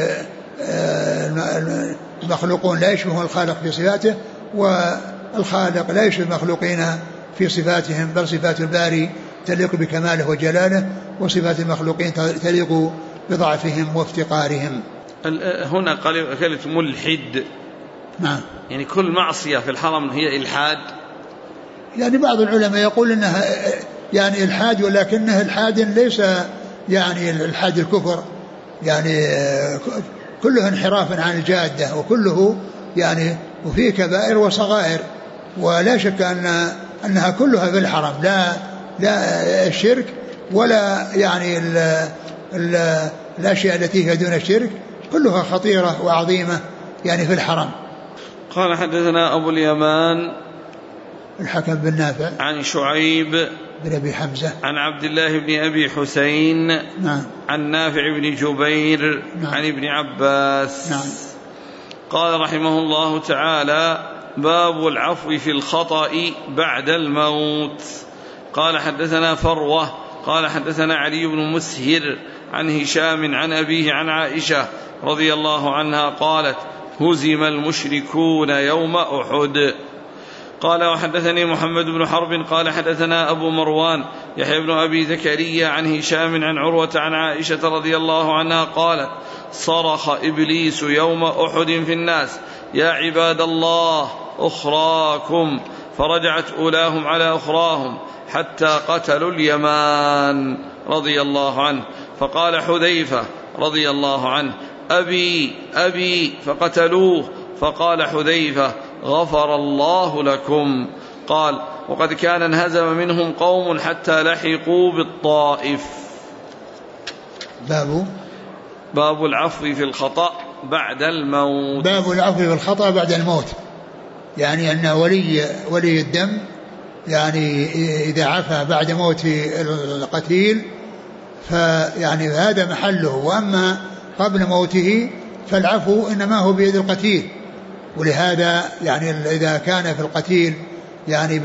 المخلوقون لا يشبه الخالق في صفاته، والخالق لا يشبه المخلوقين في صفاتهم، بل صفات الباري تليق بكماله وجلاله، وصفات المخلوقين تليق بضعفهم وافتقارهم. هنا كلمة ملحد، نعم، يعني كل معصية في الحرم هي إلحاد. يعني بعض العلماء يقول إنها يعني إلحاد، ولكنه إلحاد ليس يعني الإلحاد الكفر، يعني كله انحراف عن الجادة، وكله يعني وفيه كبائر وصغائر، ولا شك أنها كلها في الحرم، لا الشرك ولا يعني الأشياء التي هي دون الشرك كلها خطيرة وعظيمة يعني في الحرم. قال حدثنا أبو اليمان الحكم بن نافع عن شعيب بن أبي حمزة عن عبد الله بن أبي حسين نعم. عن نافع بن جبير نعم. عن ابن عباس نعم. قال رحمه الله تعالى: باب العفو في الخطأ بعد الموت. قال حدثنا فروة قال حدثنا علي بن مسهر عن هشام عن أبيه عن عائشة رضي الله عنها قالت: هزم المشركون يوم أحد. قال وحدثني محمد بن حرب قال حدثنا أبو مروان يحيى بن أبي زكريا عن هشام عن عروة عن عائشة رضي الله عنها قالت: صرخ إبليس يوم أحد في الناس: يا عباد الله أخراكم، فرجعت أولاهم على أخراهم حتى قتلوا اليمان رضي الله عنه. فقال حذيفة رضي الله عنه: أبي أبي، فقتلوه. فقال حذيفة: غفر الله لكم. قال: وقد كان انهزم منهم قوم حتى لحقوا بالطائف. باب العفو في الخطأ بعد الموت. باب العفو في الخطأ بعد الموت، يعني أن ولي الدم يعني إذا عفى بعد موت القتيل فيعني هذا محله، وأما قبل موته فالعفو إنما هو بيد القتيل. ولهذا يعني إذا كان في القتيل يعني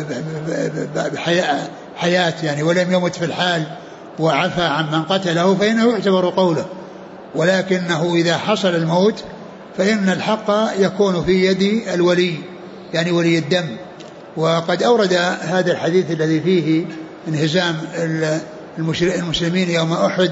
حياة يعني ولم يمت في الحال وعفى عن من قتله فإنه يعتبر قوله، ولكنه إذا حصل الموت فإن الحق يكون في يد الولي يعني ولي الدم. وقد أورد هذا الحديث الذي فيه انهزام المسلمين يوم أحد،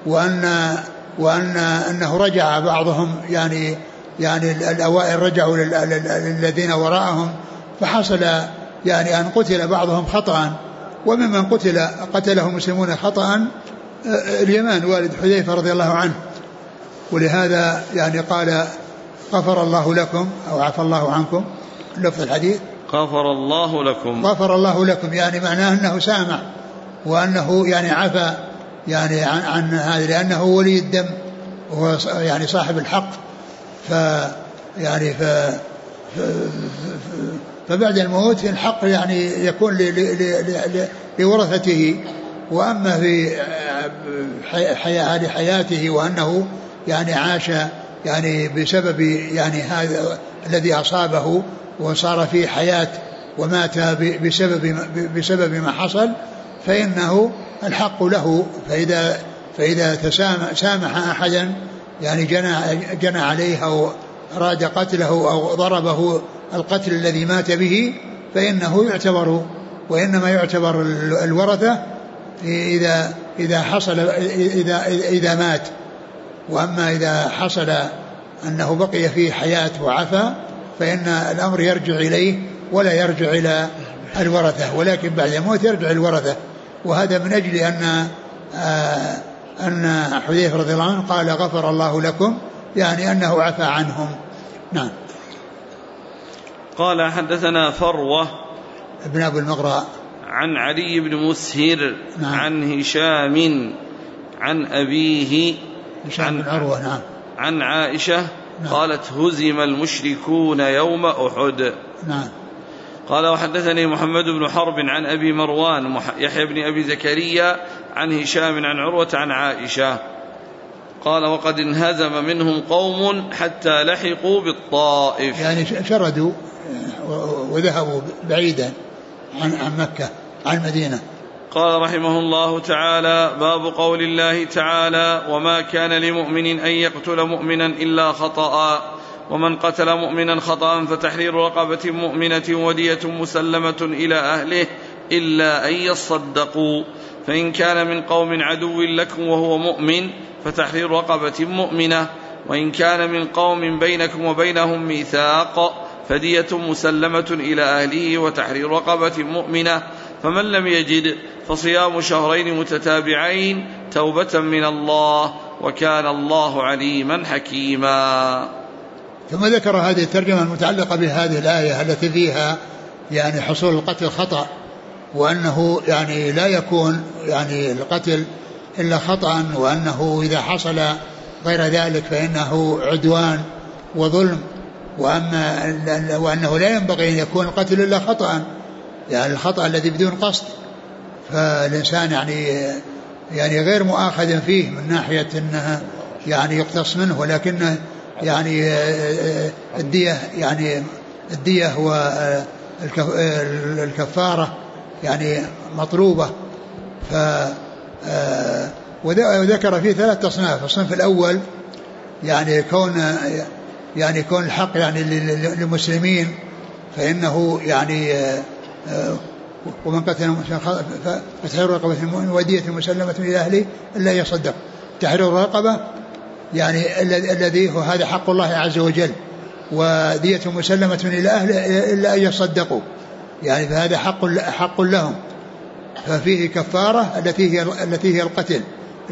وأنه رجع بعضهم يعني الأوائل رجعوا للذين وراءهم، فحصل يعني أن قتل بعضهم خطأ، وممن قتله المسلمون خطأ اليمان والد حذيفة رضي الله عنه. ولهذا يعني قال: غفر الله لكم أو عفى الله عنكم، لفظ الحديث غفر الله لكم، غفر الله لكم، يعني معناه أنه سامع وأنه يعني عفى يعني عن هذا، لأنه ولي الدم وهو يعني صاحب الحق. فبعد الموت الحق يعني يكون لورثته، وأما في حياته وأنه يعني عاش يعني بسبب يعني هذا الذي أصابه وصار في حياة ومات بسبب ما حصل، فإنه الحق له. فإذا سامح أحدا يعني جنى عليه أراد قتله أو ضربه القتل الذي مات به فإنه يعتبر، وإنما يعتبر الورثة إذا مات. وأما إذا حصل أنه بقي فيه حياة وعفى فإن الأمر يرجع إليه ولا يرجع إلى الورثة، ولكن بعد الموت يرجع الورثة. وهذا من أجل أن حذيفة رضي الله عنه قال غفر الله لكم، يعني أنه عفى عنهم. نعم. قال حدثنا فروة ابن أبو المغراء عن علي بن مسهر. نعم. عن هشام عن أبيه عن عروة. نعم. عن عائشة. نعم. قالت هزم المشركون يوم أحد. نعم. قال وحدثني محمد بن حرب عن أبي مروان يحيى بن أبي زكريا عن هشام عن عروة عن عائشة قال وقد انهزم منهم قوم حتى لحقوا بالطائف، يعني شردوا وذهبوا بعيدا عن مكة عن المدينة. قال رحمه الله تعالى باب قول الله تعالى وما كان لمؤمن أن يقتل مؤمنا إلا خطأ ومن قتل مؤمنا خطأ فتحرير رقبة مؤمنة ودية مسلمة إلى أهله إلا أن يصدقوا، فإن كان من قوم عدو لكم وهو مؤمن فتحرير رقبة مؤمنة، وإن كان من قوم بينكم وبينهم ميثاق فدية مسلمة إلى أهله وتحرير رقبة مؤمنة، فمن لم يجد فصيام شهرين متتابعين توبة من الله وكان الله عليما حكيما. ثم ذكر هذه الترجمة المتعلقة بهذه الآية التي فيها يعني حصول القتل خطأ، وأنه يعني لا يكون يعني القتل إلا خطأ، وأنه إذا حصل غير ذلك فإنه عدوان وظلم، وأنه لا ينبغي أن يكون القتل إلا خطأ، يعني الخطأ الذي بدون قصد، فالإنسان يعني غير مؤاخذ فيه من ناحية أنها يعني يقتص منه، ولكن يعني الدية والكفارة يعني مطلوبة. وذكر فيه 3 أصناف. الصنف الأول يعني كون الحق يعني للمسلمين فإنه يعني ومن قتل فتحرير رقبة المؤمن ودية مسلمة إلى أهله إلا يصدق. تحرير الرقبة يعني الذي هو هذا حق الله عز وجل، ودية مسلمة إلى أهله إلا أن يصدقوا، يعني فهذا حق لهم، ففيه كفارة التي هي القتل،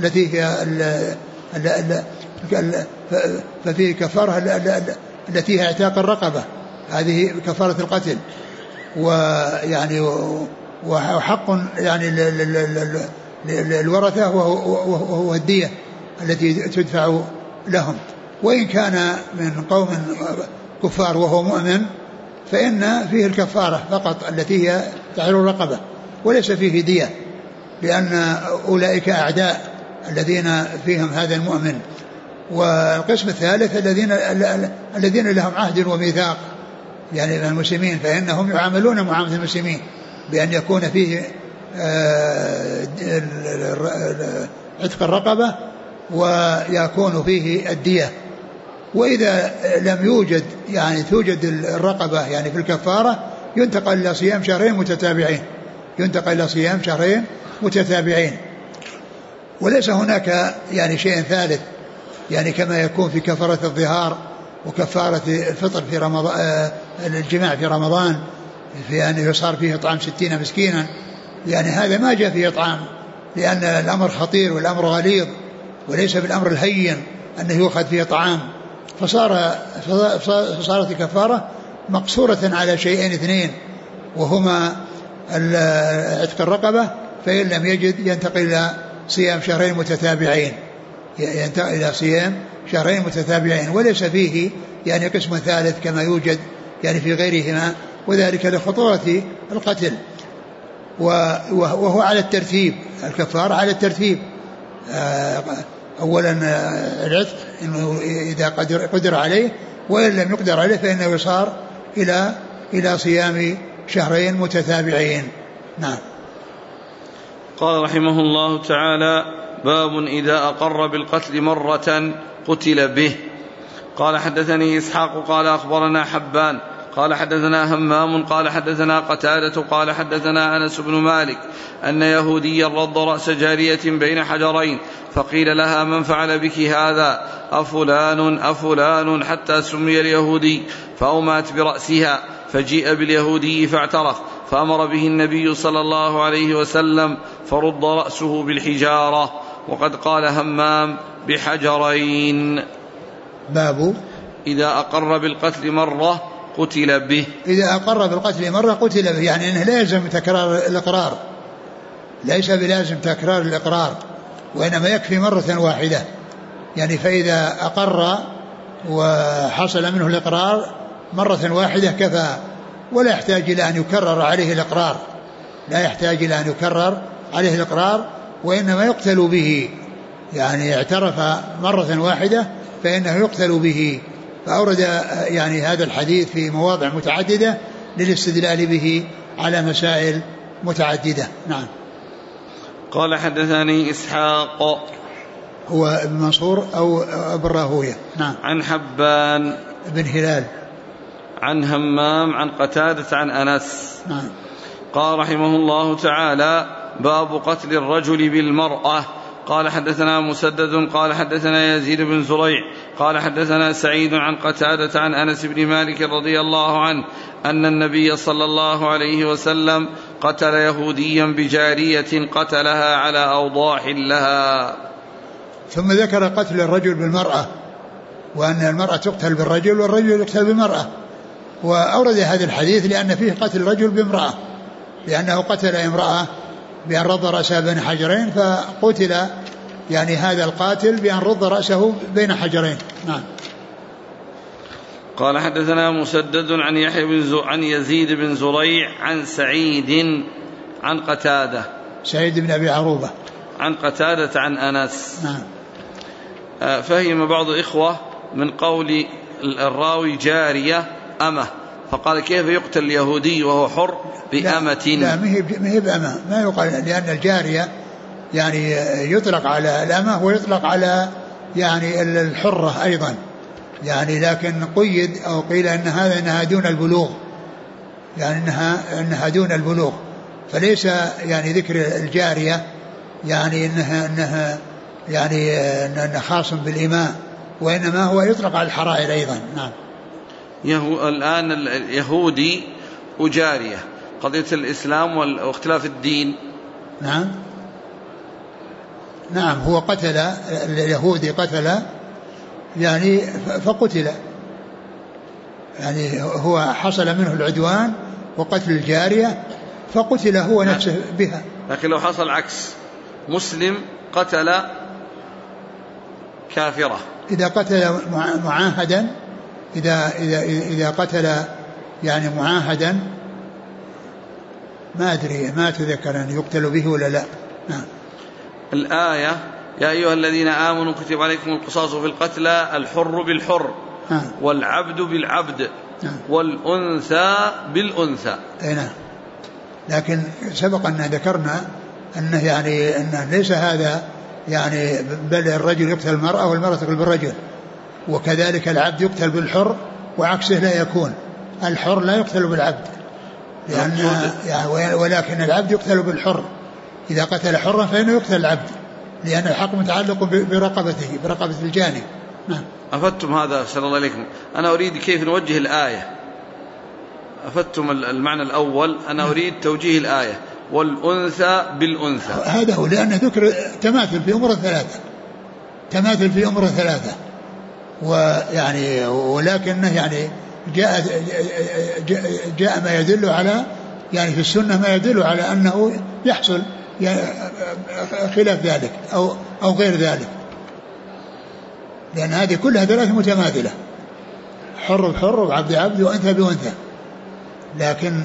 ففيه كفارة التي هي اعتاق الرقبة، هذه كفارة القتل، ويعني وحق يعني للورثة وهو الدية التي تدفع لهم. وإن كان من قوم كفار وهو مؤمن فإن فيه الكفارة فقط التي هي تحرير الرقبة وليس فيه دية، لأن أولئك أعداء الذين فيهم هذا المؤمن. والقسم الثالث الذين لهم عهد وميثاق يعني من المسلمين، فإنهم يعاملون معاملة المسلمين بأن يكون فيه عتق الرقبة ويكون فيه الدية. وإذا لم يوجد يعني توجد الرقبة يعني في الكفارة ينتقل إلى صيام شهرين متتابعين، وليس هناك يعني شيء ثالث يعني كما يكون في كفارة الظهار وكفارة الفطر في رمضان، الجماع في رمضان، في أن يصار فيه إطعام 60 مسكينا، يعني هذا ما جاء فيه إطعام، لأن الأمر خطير والأمر غليظ وليس بالأمر الهين أنه يؤخذ فيه طعام، فصارت الكفارة مقصورة على شيئين 2، وهما عتق الرقبة، فإن لم يجد ينتقل إلى صيام شهرين متتابعين، وليس فيه يعني قسم ثالث كما يوجد يعني في غيرهما، وذلك لخطورة القتل. وهو على الترتيب، الكفارة على الترتيب، أولا العتق إنه إذا قدر عليه، وإن لم يقدر عليه فإنه يصار إلى صيام شهرين متتابعين. نعم. قال رحمه الله تعالى باب إذا أقر بالقتل مرة قتل به. قال حدثني إسحاق قال أخبرنا حبان قال حدثنا همام قال حدثنا قتادة قال حدثنا أنس بن مالك أن يهوديا رض رأس جارية بين حجرين فقيل لها من فعل بك هذا أفلان حتى سمي اليهودي فأومأت برأسها فجيء باليهودي فاعترف فأمر به النبي صلى الله عليه وسلم فرد رأسه بالحجارة. وقد قال همام بحجرين. باب إذا أقر بالقتل مرة قتل به. إذا أقر بالقتل مرة قتل به، يعني أنه لا يلزم تكرار الإقرار، ليس بلازم تكرار الإقرار، وإنما يكفي مرة واحدة. يعني فإذا أقر وحصل منه الإقرار مرة واحدة كفى، ولا يحتاج إلى أن يكرر عليه الإقرار، لا يحتاج إلى أن يكرر عليه الإقرار، وإنما يقتل به. يعني اعترف مرة واحدة فإنه يقتل به. فأورد يعني هذا الحديث في مواضع متعددة للاستدلال به على مسائل متعددة. نعم. قال حدثني إسحاق هو ابن منصور أو ابن راهويه. نعم. عن حبان بن هلال عن همام عن قتادة عن أنس. نعم. قال رحمه الله تعالى باب قتل الرجل بالمرأة. قال حدثنا مسدد قال حدثنا يزيد بن زريع قال حدثنا سعيد عن قتادة عن أنس بن مالك رضي الله عنه أن النبي صلى الله عليه وسلم قتل يهوديا بجارية قتلها على أوضاح لها. ثم ذكر قتل الرجل بالمرأة، وأن المرأة تقتل بالرجل والرجل يقتل بالمرأة، وأورد هذا الحديث لأن فيه قتل الرجل بامرأة، لأنه قتل امرأة بأن رض رأسها بين حجرين، فقتل يعني هذا القاتل بأن رض رأسه بين حجرين. نعم. قال حدثنا مسدد عن عن يزيد بن زريع عن سعيد عن قتادة سعيد بن أبي عروبة عن قتادة عن أنس. نعم. فهم بعض الإخوة من قول الراوي جارية أمه، فقال كيف يقتل اليهودي وهو حر بأمة؟ لا ما هي بأمة، ما يقال، لأن الجارية يعني يطلق على الأمة ويطلق على يعني الحرة أيضا، يعني لكن قيد أو قيل إنها دون البلوغ، يعني إنها دون البلوغ، فليس يعني ذكر الجارية يعني إنها يعني إنها خاص بالإماء، وإنما هو يطلق على الحرائر أيضا. نعم. الآن اليهودي وجارية، قضية الإسلام واختلاف الدين. نعم. نعم. هو قتل اليهودي، قتل يعني فقتل، يعني هو حصل منه العدوان وقتل الجارية فقتل هو نفسه بها. لكن لو حصل عكس، مسلم قتل كافرة، إذا قتل معاهدا، إذا قتل يعني معاهدا، ما أدري، ما أتذكر أن يقتل به ولا لا. نعم. الآية يا أيها الذين آمنوا كتب عليكم القصاص في القتلى الحر بالحر والعبد بالعبد والأنثى بالأنثى. نعم. لكن سبق أن ذكرنا أنه يعني أنه ليس هذا يعني، بل الرجل يقتل المرأة والمرأة تقتل بالرجل، وكذلك العبد يقتل بالحر وعكسه لا يكون، الحر لا يقتل بالعبد لأن يعني، ولكن العبد يقتل بالحر، إذا قتل حرا فإنه يقتل العبد، لأن الحق متعلق برقبته، برقبة الجاني. نعم. أفدتم هذا صلى الله عليكم. أنا أريد كيف نوجه الآية، أفدتم المعنى الأول، أنا أريد توجيه الآية والأنثى بالأنثى. هذا هو، لأن ذكر تماثل في أمور ثلاثة، تماثل في أمور ثلاثة، ويعني ولكنه يعني جاء ما يدل على يعني في السنة ما يدل على أنه يحصل يعني خلاف ذلك أو غير ذلك، لأن هذه كلها ثلاث متماثلة، حر بحر وعبد عبد وأنثى بأنثى، لكن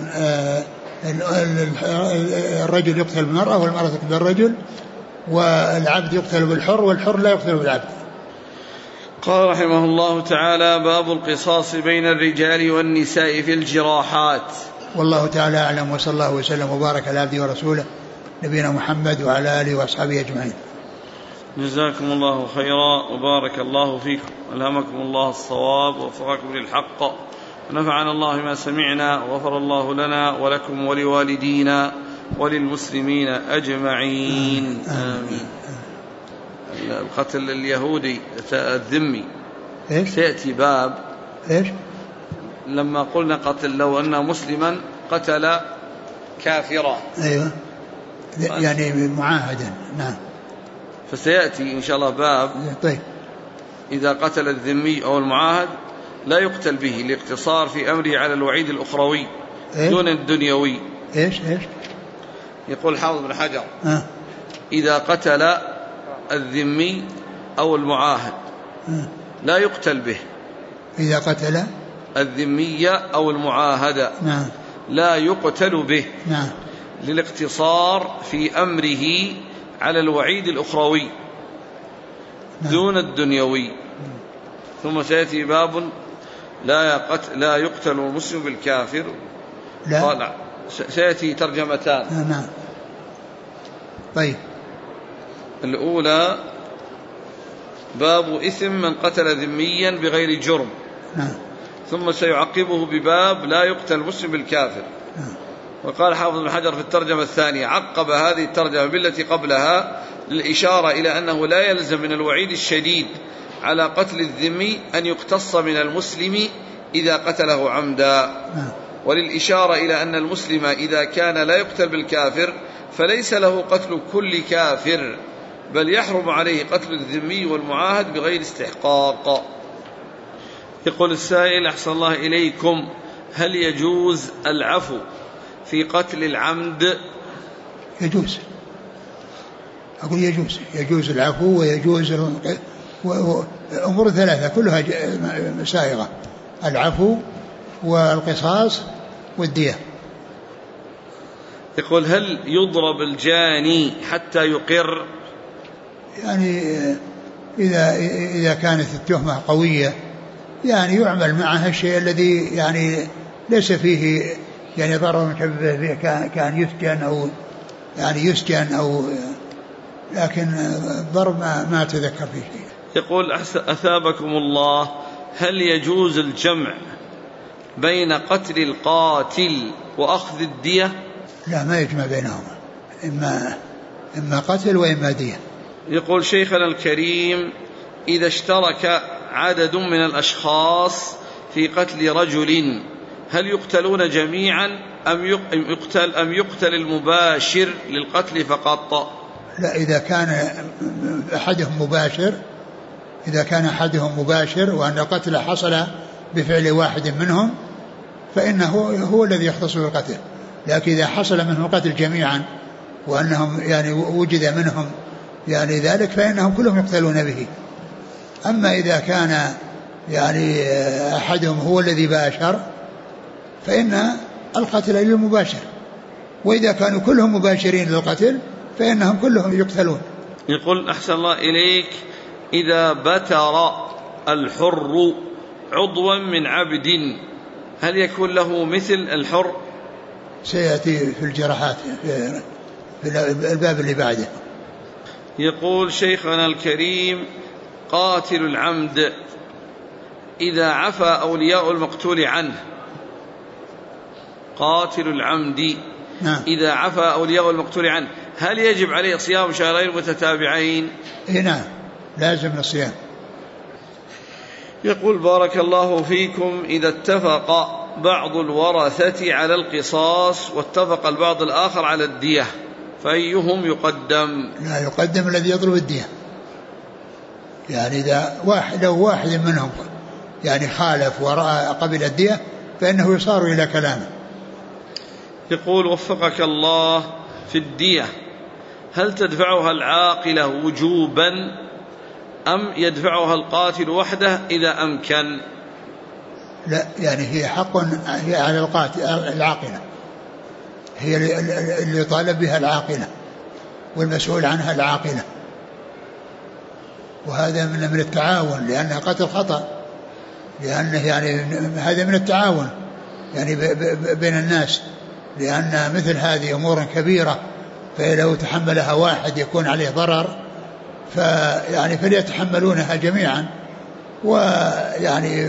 الرجل يقتل بالمرأة والمرأة تقتل بالرجل، والعبد يقتل بالحر والحر لا يقتل بالعبد. قال رحمه الله تعالى باب القصاص بين الرجال والنساء في الجراحات. والله تعالى أعلم، وصلى الله وسلم وبارك على عبده ورسوله نبينا محمد وعلى آله وأصحابه أجمعين. جزاكم الله خيرا وبارك الله فيكم، ألهمكم الله الصواب ووفقكم للحق، ونفعنا الله ما سمعنا، وغفر الله لنا ولكم ولوالدينا وللمسلمين أجمعين آمين. القتل اليهودي الذمي سيأتي باب لما قلنا قتل لو أن مسلما قتل كافرا، أيوة يعني معاهدا، نعم، فسيأتي إن شاء الله باب طيب إذا قتل الذمي أو المعاهد لا يقتل به، الاقتصار في أمره على الوعيد الأخروي دون الدنيوي. إيش يقول حافظ بن حجر إذا قتل الذمي أو المعاهد لا يقتل به، إذا قتل الذمي أو المعاهد نعم لا يقتل به، نعم، للاقتصار في أمره على الوعيد الأخروي دون الدنيوي. ثم سيأتي باب لا يقتل المسلم بالكافر، لا سيأتي ترجمتان. نعم طيب، الأولى باب إثم من قتل ذميا بغير جرم، نعم، ثم سيعقبه بباب لا يقتل المسلم بالكافر. وقال حافظ بن حجر في الترجمة الثانية عقب هذه الترجمة بالتي قبلها للإشارة إلى أنه لا يلزم من الوعيد الشديد على قتل الذمي أن يقتص من المسلم إذا قتله عمدا، وللإشارة إلى أن المسلم إذا كان لا يقتل بالكافر فليس له قتل كل كافر، بل يحرم عليه قتل الذمي والمعاهد بغير استحقاق. يقول السائل أحسن الله إليكم، هل يجوز العفو في قتل العمد؟ يجوز، أقول يجوز العفو، ويجوز أمور ثلاثة كلها سائغة: العفو والقصاص والدية. يقول هل يضرب الجاني حتى يقر؟ يعني إذا كانت التهمة قوية يعني يعمل معها الشيء الذي يعني ليس فيه يعني ضرر مشبه به، كان يسجن أو لكن الضرب ما أتذكر فيه شيء. يقول أثابكم الله، هل يجوز الجمع بين قتل القاتل وأخذ الدية؟ لا، ما يجمع بينهما، إما قتل وإما دية. يقول شيخنا الكريم، إذا اشترك عدد من الأشخاص في قتل رجل هل يقتلون جميعا أم يقتل المباشر للقتل فقط؟ لا، إذا كان أحدهم مباشر وأن القتل حصل بفعل واحد منهم فإنه هو الذي يختص بالقتل، لكن إذا حصل منهم قتل جميعا وأنهم يعني وجد منهم يعني ذلك فإنهم كلهم يقتلون به. أما إذا كان يعني أحدهم هو الذي باشر فإن القتل للمباشر، وإذا كانوا كلهم مباشرين للقتل فإنهم كلهم يقتلون. يقول أحسن الله إليك، إذا بتر الحر عضوا من عبد هل يكون له مثل الحر؟ سيأتي في الجراحات في الباب اللي بعده. يقول شيخنا الكريم، قاتل العمد إذا عفى أولياء المقتول عنه، قاتل العمد إذا عفى أولياء المقتول عنه هل يجب عليه صيام شهرين متتابعين؟ نعم، لازم الصيام. يقول بارك الله فيكم، إذا اتفق بعض الورثة على القصاص واتفق البعض الآخر على الدية فأيهم يقدم؟ لا، يقدم الذي يطلب الدية. يعني إذا لو واحد منهم يعني خالف ورأى قبل الدية فإنه يصار إلى كلامه. يقول وفقك الله، في الدية هل تدفعها العاقلة وجوبا أم يدفعها القاتل وحده إذا أمكن؟ لا، يعني هي حق هي على القاتل، العاقلة هي اللي يطالب بها العاقلة والمسؤول عنها العاقلة، وهذا من التعاون لأنها قتل خطأ، لأنه يعني هذا من التعاون يعني بين الناس، لأن مثل هذه أمور كبيرة فلو تحملها واحد يكون عليه ضرر فيعني فليتحملونها جميعا، ويعني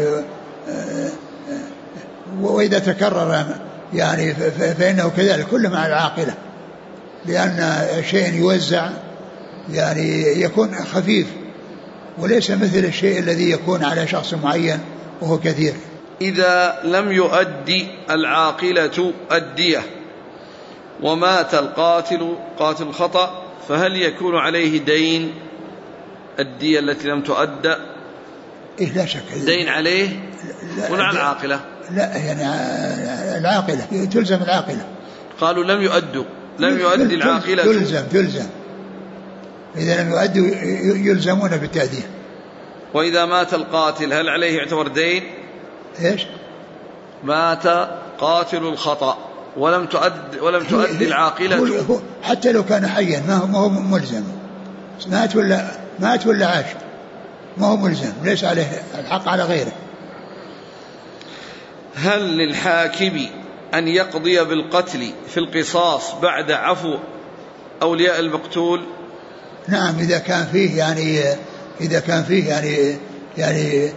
وإذا تكرر يعني فإنه كذلك كل مع العاقلة، لأن شيء يوزع يعني يكون خفيف وليس مثل الشيء الذي يكون على شخص معين وهو كثير. إذا لم يؤدي العاقلة الدية ومات القاتل قاتل الخطأ فهل يكون عليه دين الدية التي لم تؤدى؟ إيه لا شك دين عليه ولا على العاقلة؟ لا يعني العاقلة تلزم العاقلة. قالوا لم يؤدي العاقلة تلزم إذا لم يؤدوا يلزمون بالتأدية. وإذا مات القاتل هل عليه يعتبر دين؟ إيش؟ مات قاتل الخطأ ولم تؤدي العاقلة حتى لو كان حيا ما هو ملزم. مات ولا عاش ما هو ملزم، ليس عليه الحق على غيره. هل للحاكم أن يقضي بالقتل في القصاص بعد عفو أولياء المقتول؟ نعم إذا كان فيه يعني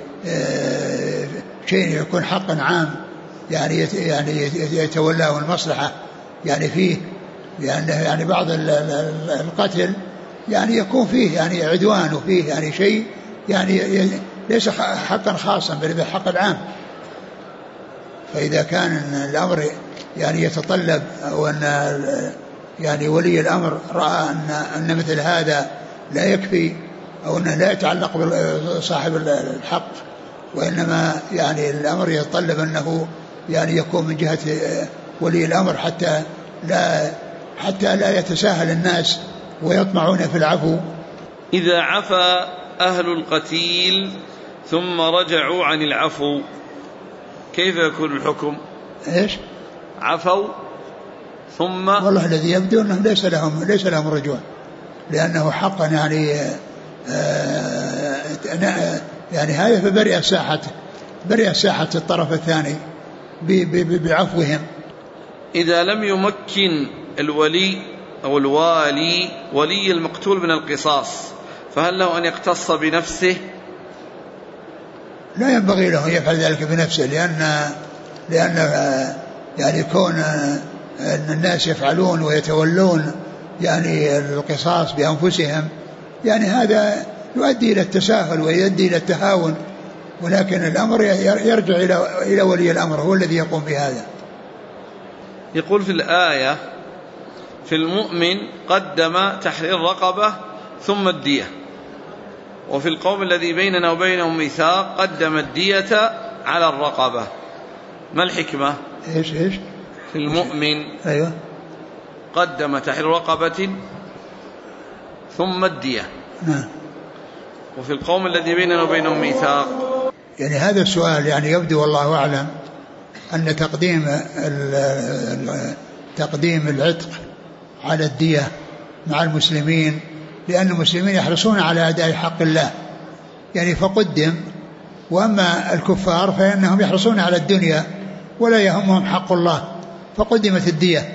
شيء يكون حقا عام يعني يتولاه المصلحة يعني فيه، يعني بعض القتل يعني يكون فيه يعني عدوان وفيه يعني شيء يعني ليس حقا خاصا بل حق العام. فإذا كان الأمر يعني يتطلب أو أن يعني ولي الأمر رأى أن مثل هذا لا يكفي أو أنه لا يتعلق بصاحب الحق، وإنما يعني الأمر يتطلب أنه يعني يكون من جهة ولي الأمر حتى لا يتساهل الناس ويطمعون في العفو. إذا عفى أهل القتيل ثم رجعوا عن العفو كيف يكون الحكم؟ إيش؟ عفوا ثم والله الذي يبدو أنه ليس لهم رجوع، لأنه حقا يعني هذا فبرئ ساحة الطرف الثاني بعفوهم. إذا لم يمكن الولي أو الوالي ولي المقتول من القصاص فهل له أن يقتص بنفسه؟ لا ينبغي له أن يفعل ذلك بنفسه، لأن يعني كون أن الناس يفعلون ويتولون يعني القصاص بأنفسهم يعني هذا يؤدي إلى التساهل ويؤدي إلى التهاون، ولكن الأمر يرجع إلى ولي الأمر هو الذي يقوم بهذا. يقول في الآية في المؤمن قدم تحرير رقبة ثم الدية، وفي القوم الذي بيننا وبينهم ميثاق قدم الدية على الرقبة، ما الحكمة؟ إيش في المؤمن أيوة قدم تحرير رقبة ثم الدية وفي القوم الذي بيننا وبينهم ميثاق. يعني هذا السؤال يعني يبدو والله أعلم أن تقديم العتق على الدية مع المسلمين، لأن المسلمين يحرصون على أداء حق الله يعني فقدم، وأما الكفار فإنهم يحرصون على الدنيا ولا يهمهم حق الله، فقدمت الدية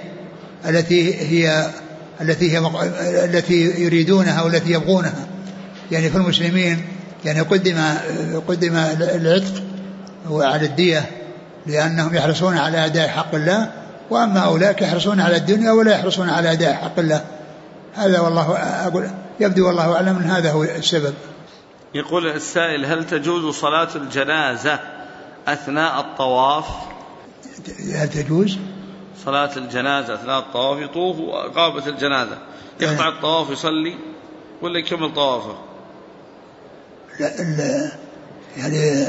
التي يريدونها والتي يبغونها. يعني في المسلمين يعني قدم العتق على الدية لأنهم يحرصون على أداء حق الله، وأما أولئك يحرصون على الدنيا ولا يحرصون على أداء حق الله. هذا والله أقول يبدو والله أعلم من هذا هو السبب. يقول السائل هل تجوز صلاة الجنازة أثناء الطواف؟ هل تجوز صلاة الجنازة أثناء الطواف؟ يطوف وقابة الجنازة يقطع الطواف يصلي ولا يكمل طوافه؟ لا يعني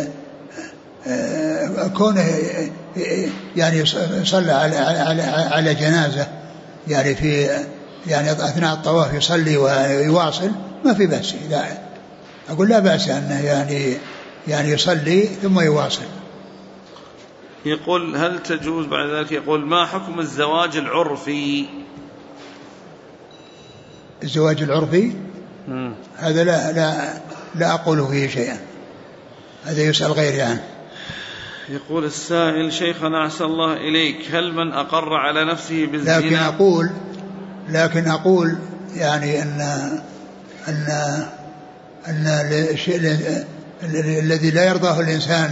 كونه يعني يصلى على جنازة يعني يعني أثناء الطواف يصلي ويواصل ما في بأس. أقول لا بأس أنه يعني يصلي ثم يواصل. يقول هل تجوز بعد ذلك؟ يقول ما حكم الزواج العرفي؟ الزواج العرفي هذا لا أقول فيه شيئا، هذا يسأل غيري عنه. يقول السائل شيخنا أحسن الله إليك هل من أقر على نفسه بالزنا؟ لكن أقول يعني أن الشيء الذي لا يرضاه الإنسان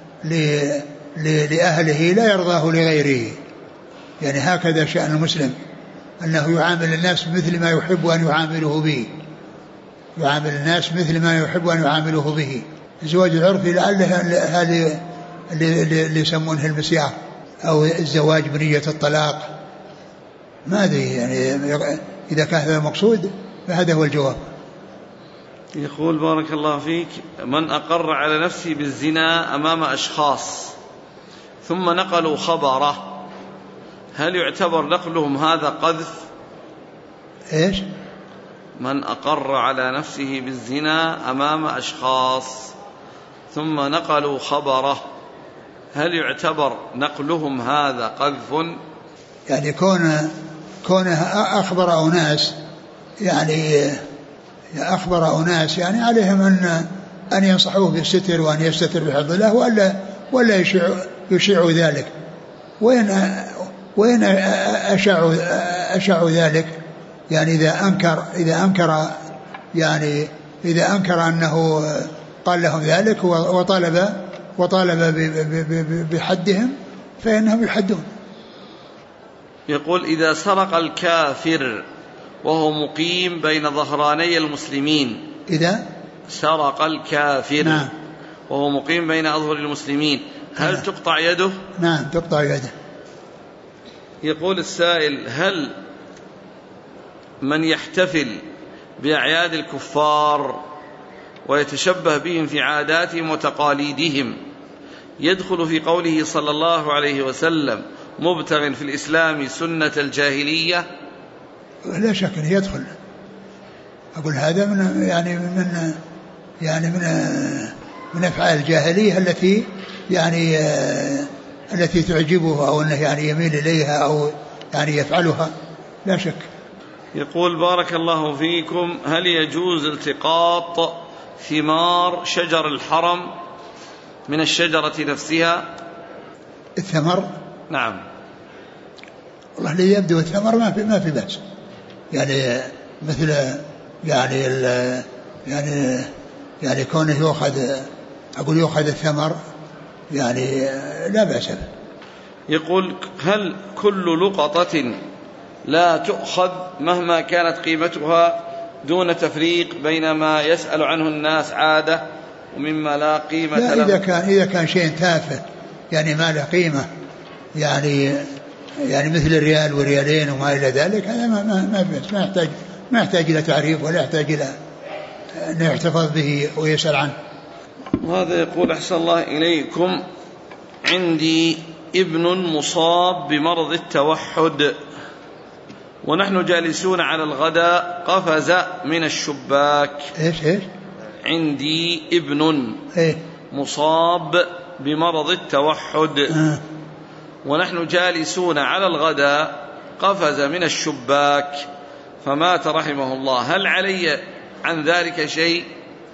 لأهله لا يرضاه لغيره. يعني هكذا شأن المسلم، أنه يعامل الناس مثل ما يحب أن يعامله به، يعامل الناس مثل ما يحب أن يعامله به. الزواج العرفي لعله هذه اللي يسمونه المسيار أو الزواج بنية الطلاق، ما أدري يعني إذا كان هذا المقصود فهذا هو الجواب. يقول بارك الله فيك: من أقر على نفسه بالزنا أمام أشخاص ثم نقلوا خبره، هل يعتبر نقلهم هذا قذف؟ إيش؟ من أقر على نفسه بالزنا أمام أشخاص ثم نقلوا خبره، هل يعتبر نقلهم هذا قذف؟ يعني كونه أخبر أناس، يعني أخبر أناس يعني عليهم أن ينصحوه بالستر وأن يستتر بحفظ الله ولا يشيعوا ذلك. وإن أشاعوا ذلك، يعني إذا أنكر أنه قال لهم ذلك وطالب بحدهم فإنهم يحدون. يقول: إذا سرق الكافر وهو مقيم بين ظهراني المسلمين، إذا سرق الكافر نعم. وهو مقيم بين أظهر المسلمين، هل نعم. تقطع يده؟ نعم تقطع يده. يقول السائل: هل من يحتفل بأعياد الكفار ويتشبه بهم في عاداتهم وتقاليدهم يدخل في قوله صلى الله عليه وسلم: مبتغ في الإسلام سنة الجاهلية؟ لا شك أنه يدخل. أقول هذا من أفعال الجاهلية التي تعجبه أو أنه يعني يميل إليها أو يعني يفعلها، لا شك. يقول: بارك الله فيكم، هل يجوز التقاط ثمار شجر الحرم من الشجرة نفسها؟ الثمر؟ نعم. والله اللي يبدو الثمر ما في بأس، يعني مثل يعني كونه يؤخذ الثمر يعني لا بأس به. يقول: هل كل لقطة لا تؤخذ مهما كانت قيمتها دون تفريق بين ما يسأل عنه الناس عادة ومما لا قيمة له؟ إذا كان شيء تافه يعني ما له قيمة، يعني مثل الريال وريالين وما إلى ذلك، هذا ما يحتاج إلى تعريف ولا يحتاج إلى أن يحتفظ به ويسأل عنه. وهذا يقول: أحسن الله إليكم، عندي ابن مصاب بمرض التوحد ونحن جالسون على الغداء قفز من الشباك. إيش عندي ابن مصاب بمرض التوحد ونحن جالسون على الغداء قفز من الشباك فمات رحمه الله، هل علي عن ذلك شيء؟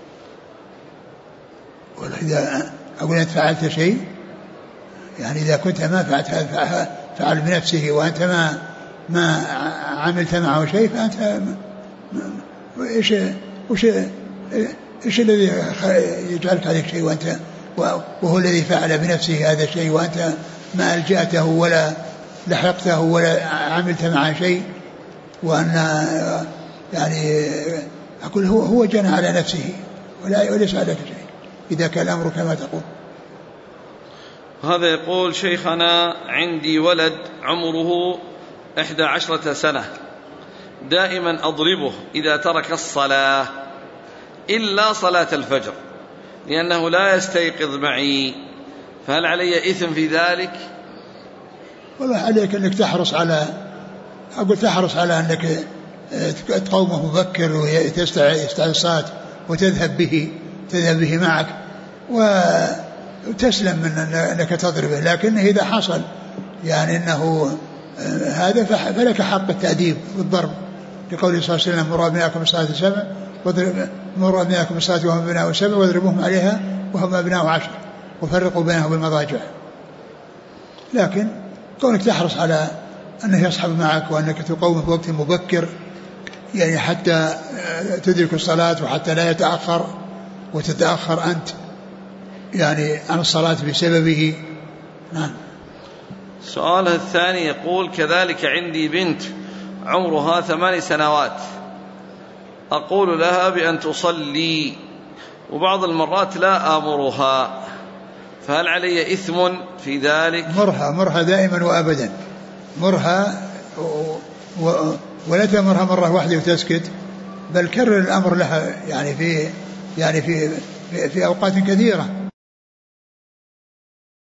إذا أقول أنت فعلت شيء، يعني إذا كنت ما فعل بنفسه وأنت ما عملت معه شيء فأنت إيش الذي يجعلك عليك شيء وهو الذي فعل بنفسه هذا الشيء وأنت ما ألجأته ولا لحقته ولا عملت معه شيء، وأن يعني أقول هو جنى على نفسه وليس عليك شيء إذا كان الأمر كما تقول. هذا يقول: شيخنا، عندي ولد عمره 11 سنة، دائما أضربه إذا ترك الصلاة إلا صلاة الفجر لأنه لا يستيقظ معي، فهل علي إثم في ذلك؟ والله عليك أنك تحرص على أنك تقومه مبكر ويستعد الصلاة وتذهب به معك وتسلم من أنك تضربه. لكن إذا حصل يعني أنه هذا فلك حق التأديب والضرب، لقوله صلى الله عليه وسلم: مروا أبناءكم بالصلاة 7 مروا أبناءكم بالصلاة وهم أبناء 7 واضربوهم عليها وهم أبناء 10 وفرقوا بينهم بالمضاجع. لكن كونك تحرص على أنه يصحب معك وأنك تقوم في وقت مبكر يعني حتى تدرك الصلاة وحتى لا يتأخر وتتأخر أنت يعني عن الصلاة بسببه. نعم. سؤالها الثاني يقول: كذلك عندي بنت عمرها 8 سنوات، أقول لها بأن تصلي وبعض المرات لا آمرها، فهل علي إثم في ذلك؟ مرها دائما وأبدا، مرها ولا تمرها مرة واحدة وتسكت، بل كرر الأمر لها يعني في أوقات كثيرة.